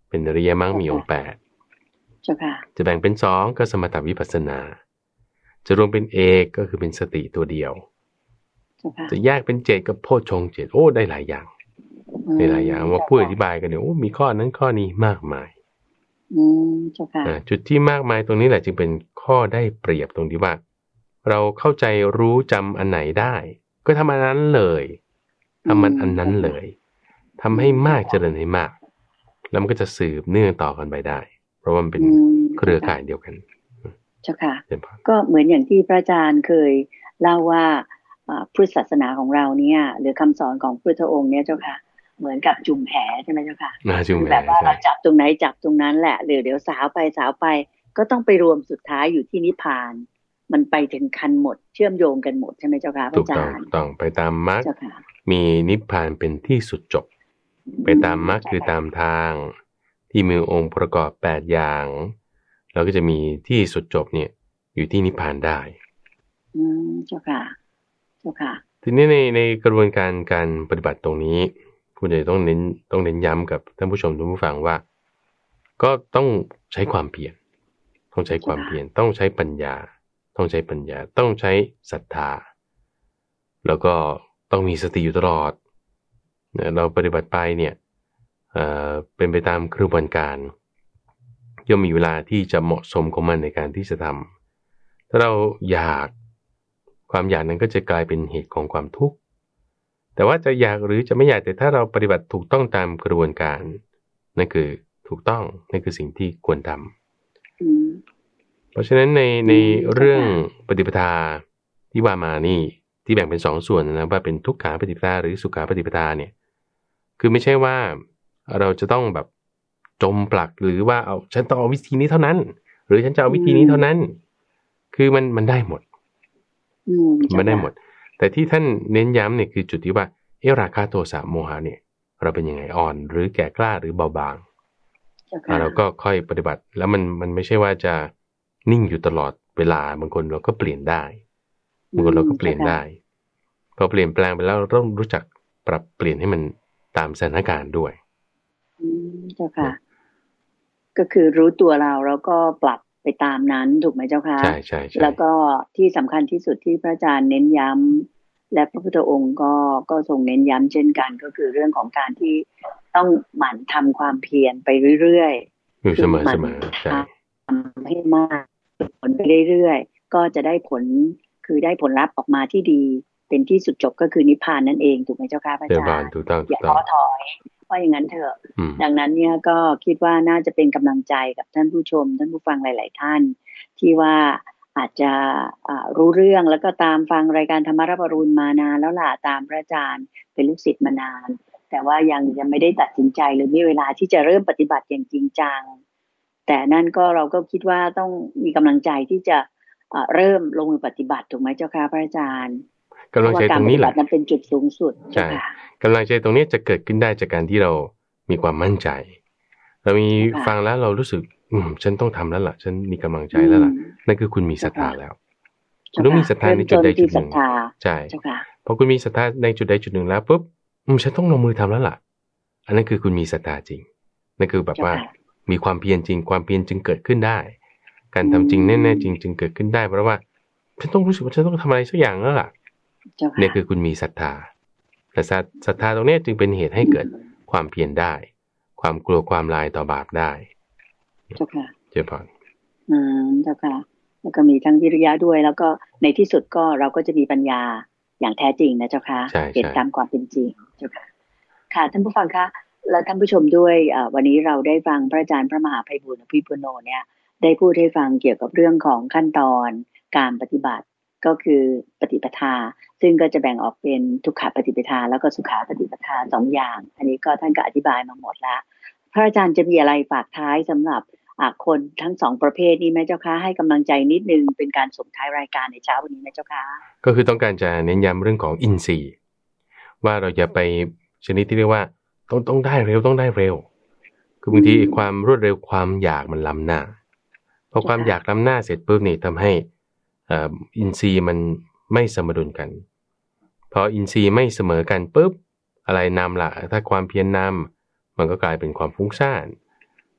เป็นอริยมรรคมีองค์แปดจะแบ่งเป็นสองก็สมถวิปัสสนาจะรวมเป็นเอกก็คือเป็นสติตัวเดียวจะแยกเป็นเจ็ดกับโพชฌงค์เจ็ดโอ้ได้หลายอย่างได้หลายอย่างว่าผู้อธิบายกันเนี่ยโอ้มีข้อนั้นข้อนี้มากมายจุดที่มากมายตรงนี้แหละจึงเป็นข้อได้เปรียบตรงที่ว่าเราเข้าใจรู้จำอันไหนได้ก็ทำอันนั้นเลยทำมันอันนั้นเลยทำให้มากเจริญให้มากแล้วมันก็จะสืบเนื่องต่อกันไปได้เพราะว่ามันเป็นเครือข่ายเดียวกันเจ้าค่ะก็เหมือนอย่างที่พระอาจารย์เคยเล่าว่าพุทธศาสนาของเราเนี่ยหรือคำสอนของพระพุทธองค์เนี่ยเจ้าค่ะเหมือนกับจุ่มแหใช่ไหมเจ้าค่ะแบบว่าเราจับตรงไหนจับตรงนั้นแหละเดี๋ยวเดี๋ยวสาวไปสาวไปก็ต้องไปรวมสุดท้ายอยู่ที่นิพพานมันไปถึงคันหมดเชื่อมโยงกันหมดใช่ไหมเจ้าค่ะพระอาจารย์ถูกต้องต้องไปตามมรรคมีนิพพานเป็นที่สุดจบไปตามมรรคคือตามทางที่มีองค์ประกอบแปดอย่างเราก็จะมีที่สุดจบเนี่ยอยู่ที่นิพพานได้อืมเจ้าค่ะเจ้าค่ะทีนี้ในในกระบวนการการปฏิบัติตรงนี้คุณจะต้องเน้นต้องเน้นย้ำกับท่านผู้ชมทุกผู้ฟังว่าก็ต้องใช้ความเพียรต้องใช้ความเพียรต้องใช้ปัญญาต้องใช้ปัญญาต้องใช้ศรัทธาแล้วก็ต้องมีสติอยู่ตลอดเราปฏิบัติไปเนี่ยเอ่อเป็นไปตามกระบวนการย่อมมีเวลาที่จะเหมาะสมของมันในการที่จะทำถ้าเราอยากความอยากนั้นก็จะกลายเป็นเหตุของความทุกข์แต่ว่าจะอยากหรือจะไม่อยากแต่ถ้าเราปฏิบัติถูกต้องตามกระบวนการนั่นคือถูกต้องนั่นคือสิ่งที่ควรทำเพราะฉะนั้นในในเรื่องปฏิปทาที่ว่ามานี่ที่แบ่งเป็นสองส่วนนะว่าเป็นทุกขาปฏิปทาหรือสุขาปฏิปทาเนี่ยคือไม่ใช่ว่าเราจะต้องแบบจมปลักหรือว่าเอาฉันต้องเอาวิธีนี้เท่านั้นหรือฉันจะเอาวิธีนี้เท่านั้นคือมันมันได้หมดมันได้หมดแต่ที่ท่านเน้นย้ำเนี่ยคือจุดที่ว่าเอราคะโทสะโมหะเนี่ยเราเป็นยังไงอ่อนหรือแก่กล้าหรือเบาบางเราก็ค่อยปฏิบัติแล้วมันมันไม่ใช่ว่าจะนิ่งอยู่ตลอดเวลาบางคนเราก็เปลี่ยนได้บางคนเราก็เปลี่ยนได้พอเปลี่ยนแปลงไปแล้วเราต้องรู้จักปรับเปลี่ยนให้มันตามสถานการณ์ด้วยอืมเจ้าค่ะก็คือรู้ตัวเราแล้วก็ปรับไปตามนั้นถูกไหมเจ้าค่ะใช่ใช่แล้วก็ที่สำคัญที่สุดที่พระอาจารย์เน้นย้ำและพระพุทธองค์ก็ก็ทรงเน้นย้ำเช่นกันก็คือเรื่องของการที่ต้องหมั่นทำความเพียรไปเรื่อยๆอยู่เสมอเสมอใช่ทำให้มากผลไปเรื่อยๆก็จะได้ผลคือได้ผลลัพธ์ออกมาที่ดีเป็นที่สุดจบก็คือนิพพานนั่นเองถูกไหมเจ้าค่ะพระอาจารย์อย่าท้อถอยว่าอย่างนั้นเถอะดังนั้นเนี่ยก็คิดว่าน่าจะเป็นกำลังใจกับท่านผู้ชมท่านผู้ฟังหลายๆท่านที่ว่าอาจจะรู้เรื่องแล้วก็ตามฟังรายการธรรมรับอรุณมานานแล้วล่ะตามพระอาจารย์เป็นลูกศิษย์มานานแต่ว่ายังยังไม่ได้ตัดสินใจหรือมีเวลาที่จะเริ่มปฏิบัติอย่างจริงจังแต่นั่นก็เราก็คิดว่าต้องมีกำลังใจที่จะเริ่มลงมือปฏิบัติถูกไหมเจ้าค่ะพระอาจารย์กำลังใจตรงนี้แหละมันเป็นจุดสูงสุดใช่กำลังใจตรงนี้จะเกิดขึ้นได้จากการที่เรามีความมั่นใจเรามีฟังแล้วเรารู้สึกอืมฉันต้องทำแล้วล่ะฉันมีกำลังใจแล้วล่ะนั่นคือคุณมีศรัทธาแล้วคุณต้องมีศรัทธาในจุดใดจุดหนึ่งใช่พอคุณมีศรัทธาในจุดใดจุดหนึ่งแล้วปุ๊บอืมฉันต้องลงมือทำแล้วล่ะอันนั้นคือคุณมีศรัทธาจริงนั่นคือแบบว่ามีความเพียรจริงความเพียรจึงเกิดขึ้นได้การทำจริงแน่ๆจริงจึงเกิดขึ้นได้เพราะว่าฉันต้องรู้สึกว่าฉันต้องทำอะไรสักอย่างแล้วล่ะนี่คือคุณมีศรัทธาแต่ศรัทธาตรงนี้จึงเป็นเหตุให้เกิดความเพียรได้ความกลัวความลายต่อบาปได้เจ้าค่ะเจ้าพรอืมเจ้าค่ะแล้วก็มีทั้งวิริยะด้วยแล้วก็ในที่สุดก็เราก็จะมีปัญญาอย่างแท้จริงนะเจ้าค่ะเห็นตามความเป็นจริงเจ้าค่ะค่ะท่านผู้ฟังคะและท่านผู้ชมด้วยวันนี้เราได้ฟังพระอาจารย์พระมหาไพบูลย์อภิปุโนเนี่ยได้พูดให้ฟังเกี่ยวกับเรื่องของขั้นตอนการปฏิบัติก็คือปฏิปทาซึ่งก็จะแบ่งออกเป็นทุกขปฏิปทาแล้วก็สุขาปฏิปทาสองอย่างอันนี้ก็ท่านก็อธิบายมาหมดแล้วพระอาจารย์จะมีอะไรฝากท้ายสำหรับคนทั้งสองประเภทนี้ไหมเจ้าคะให้กำลังใจนิดนึงเป็นการส่งท้ายรายการในเช้าวันนี้นะเจ้าคะก็คือต้องการจะเน้นย้ำเรื่องของอินทรีย์ว่าเราอย่าไปชนิดที่เรียกว่าต้องต้องได้เร็วต้องได้เร็วคือบางทีความรวดเร็วความอยากมันล้ำหน้าพอความอยากล้ำหน้าเสร็จปุ๊บนี่ทำให้อินทรีย์มันไม่สมดุลกันพออินทรีย์ไม่เสมอกันปุ๊บอะไรนำล่ะถ้าความเพียรนำมันก็กลายเป็นความฟุ้งซ่าน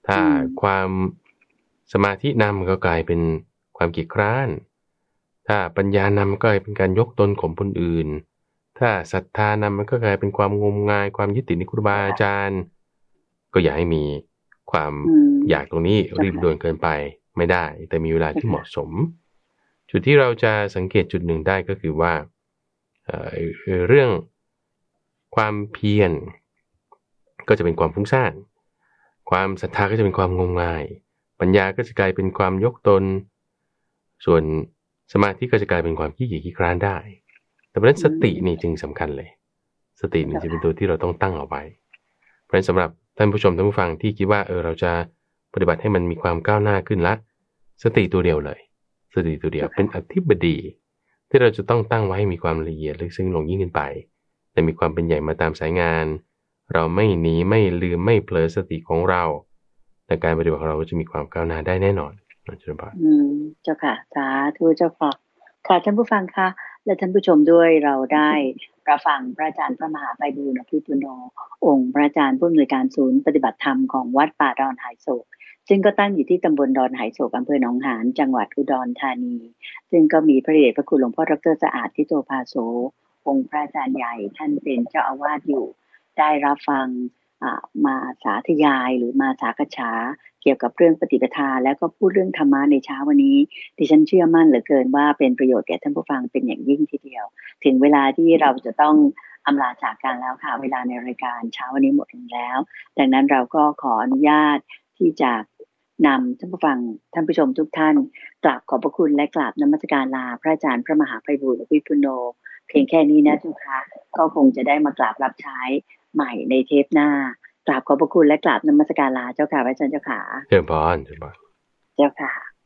ถ้าความสมาธินำก็กลายเป็นความเกียจคร้านถ้าปัญญานำก็กลายเป็นการยกตนข่มคนอื่นถ้าศรัทธานำมันก็กลายเป็นความงมงายความยึดติดในครูบาอาจารย์ก็อย่าให้มีความอยากตรงนี้รีบด่วนเกินไปไม่ได้แต่มีเวลาที่เหมาะสมจุดที่เราจะสังเกตจุดหนึ่งได้ก็คือว่า เอ่อ เรื่องความเพียรก็จะเป็นความฟุ้งซ่านความศรัทธาก็จะเป็นความงมงายปัญญาก็จะกลายเป็นความยกตนส่วนสมาธิก็จะกลายเป็นความขี้เกียจขี้คร้านได้แต่เพราะฉะนั้นสตินี่จึงสำคัญเลยสตินี่จะเป็นตัวที่เราต้องตั้งเอาไว้เพราะฉะนั้นสำหรับท่านผู้ชมท่านผู้ฟังที่คิดว่าเออเราจะปฏิบัติให้มันมีความก้าวหน้าขึ้นละสติตัวเดียวเลยสติตัวเดียวเป็นอธิบดีที่เราจะต้องตั้งไว้ให้มีความละเอียดลึกซึ้งลงยิ่งขึ้นไปแต่มีความเป็นใหญ่มาตามสายงานเราไม่หนีไม่ลืมไม่เผลอสติของเราแต่การปฏิบัติของเราก็จะมีความก้าวหน้าได้แน่นอนนะเจ้าค่ะอืมเจ้าค่ะสาธุเจ้าค่ะค่ะท่านผู้ฟังค่ะและท่านผู้ชมด้วยเราได้รับฟังพระอาจารย์พระมหาไพบูลย์อภิปุโนองค์พระอาจารย์ผู้อำนวยการศูนย์ปฏิบัติธรรมของวัดป่าดอนหายโศกซึ่งก็ตั้งอยู่ที่ตำบลดอนหายโศกอำเภอหนองหานจังหวัดอุดรธานีซึ่งก็มีพระเดชพระคุณหลวงพ่อดร.สะอาดทิโตภาโสองค์พระอาจารย์ใหญ่ท่านเป็นเจ้าอาวาสอยู่ได้รับฟังมาสาธยายหรือมาสากฉาเกี่ยวกับเรื่องปฏิปทาแล้วก็พูดเรื่องธรรมะในเช้าวันนี้ดิฉันเชื่อมั่นเหลือเกินว่าเป็นประโยชน์แก่ท่านผู้ฟังเป็นอย่างยิ่งทีเดียวถึงเวลาที่เราจะต้องอำลาจากกันแล้วค่ะเวลาในรายการเช้าวันนี้หมดลงแล้วดังนั้นเราก็ขออนุญาตที่จะนำท่านผู้ฟังท่านผู้ชมทุกท่านกราบขอบพระคุณและกราบนมัสการลาพระอาจารย์พระมหาไพบูลย์อภิปุโนเพียงแค่นี้นะทุกค่ะก็คงจะได้มากราบรับใช้ใหม่ในเทปหน้ากราบขอบพระคุณและกราบนมัสการลาเจ้าค่ะพระอาจารย์เจ้าค่ะเจ้าพรเจ้าพรเจ้าค่ะ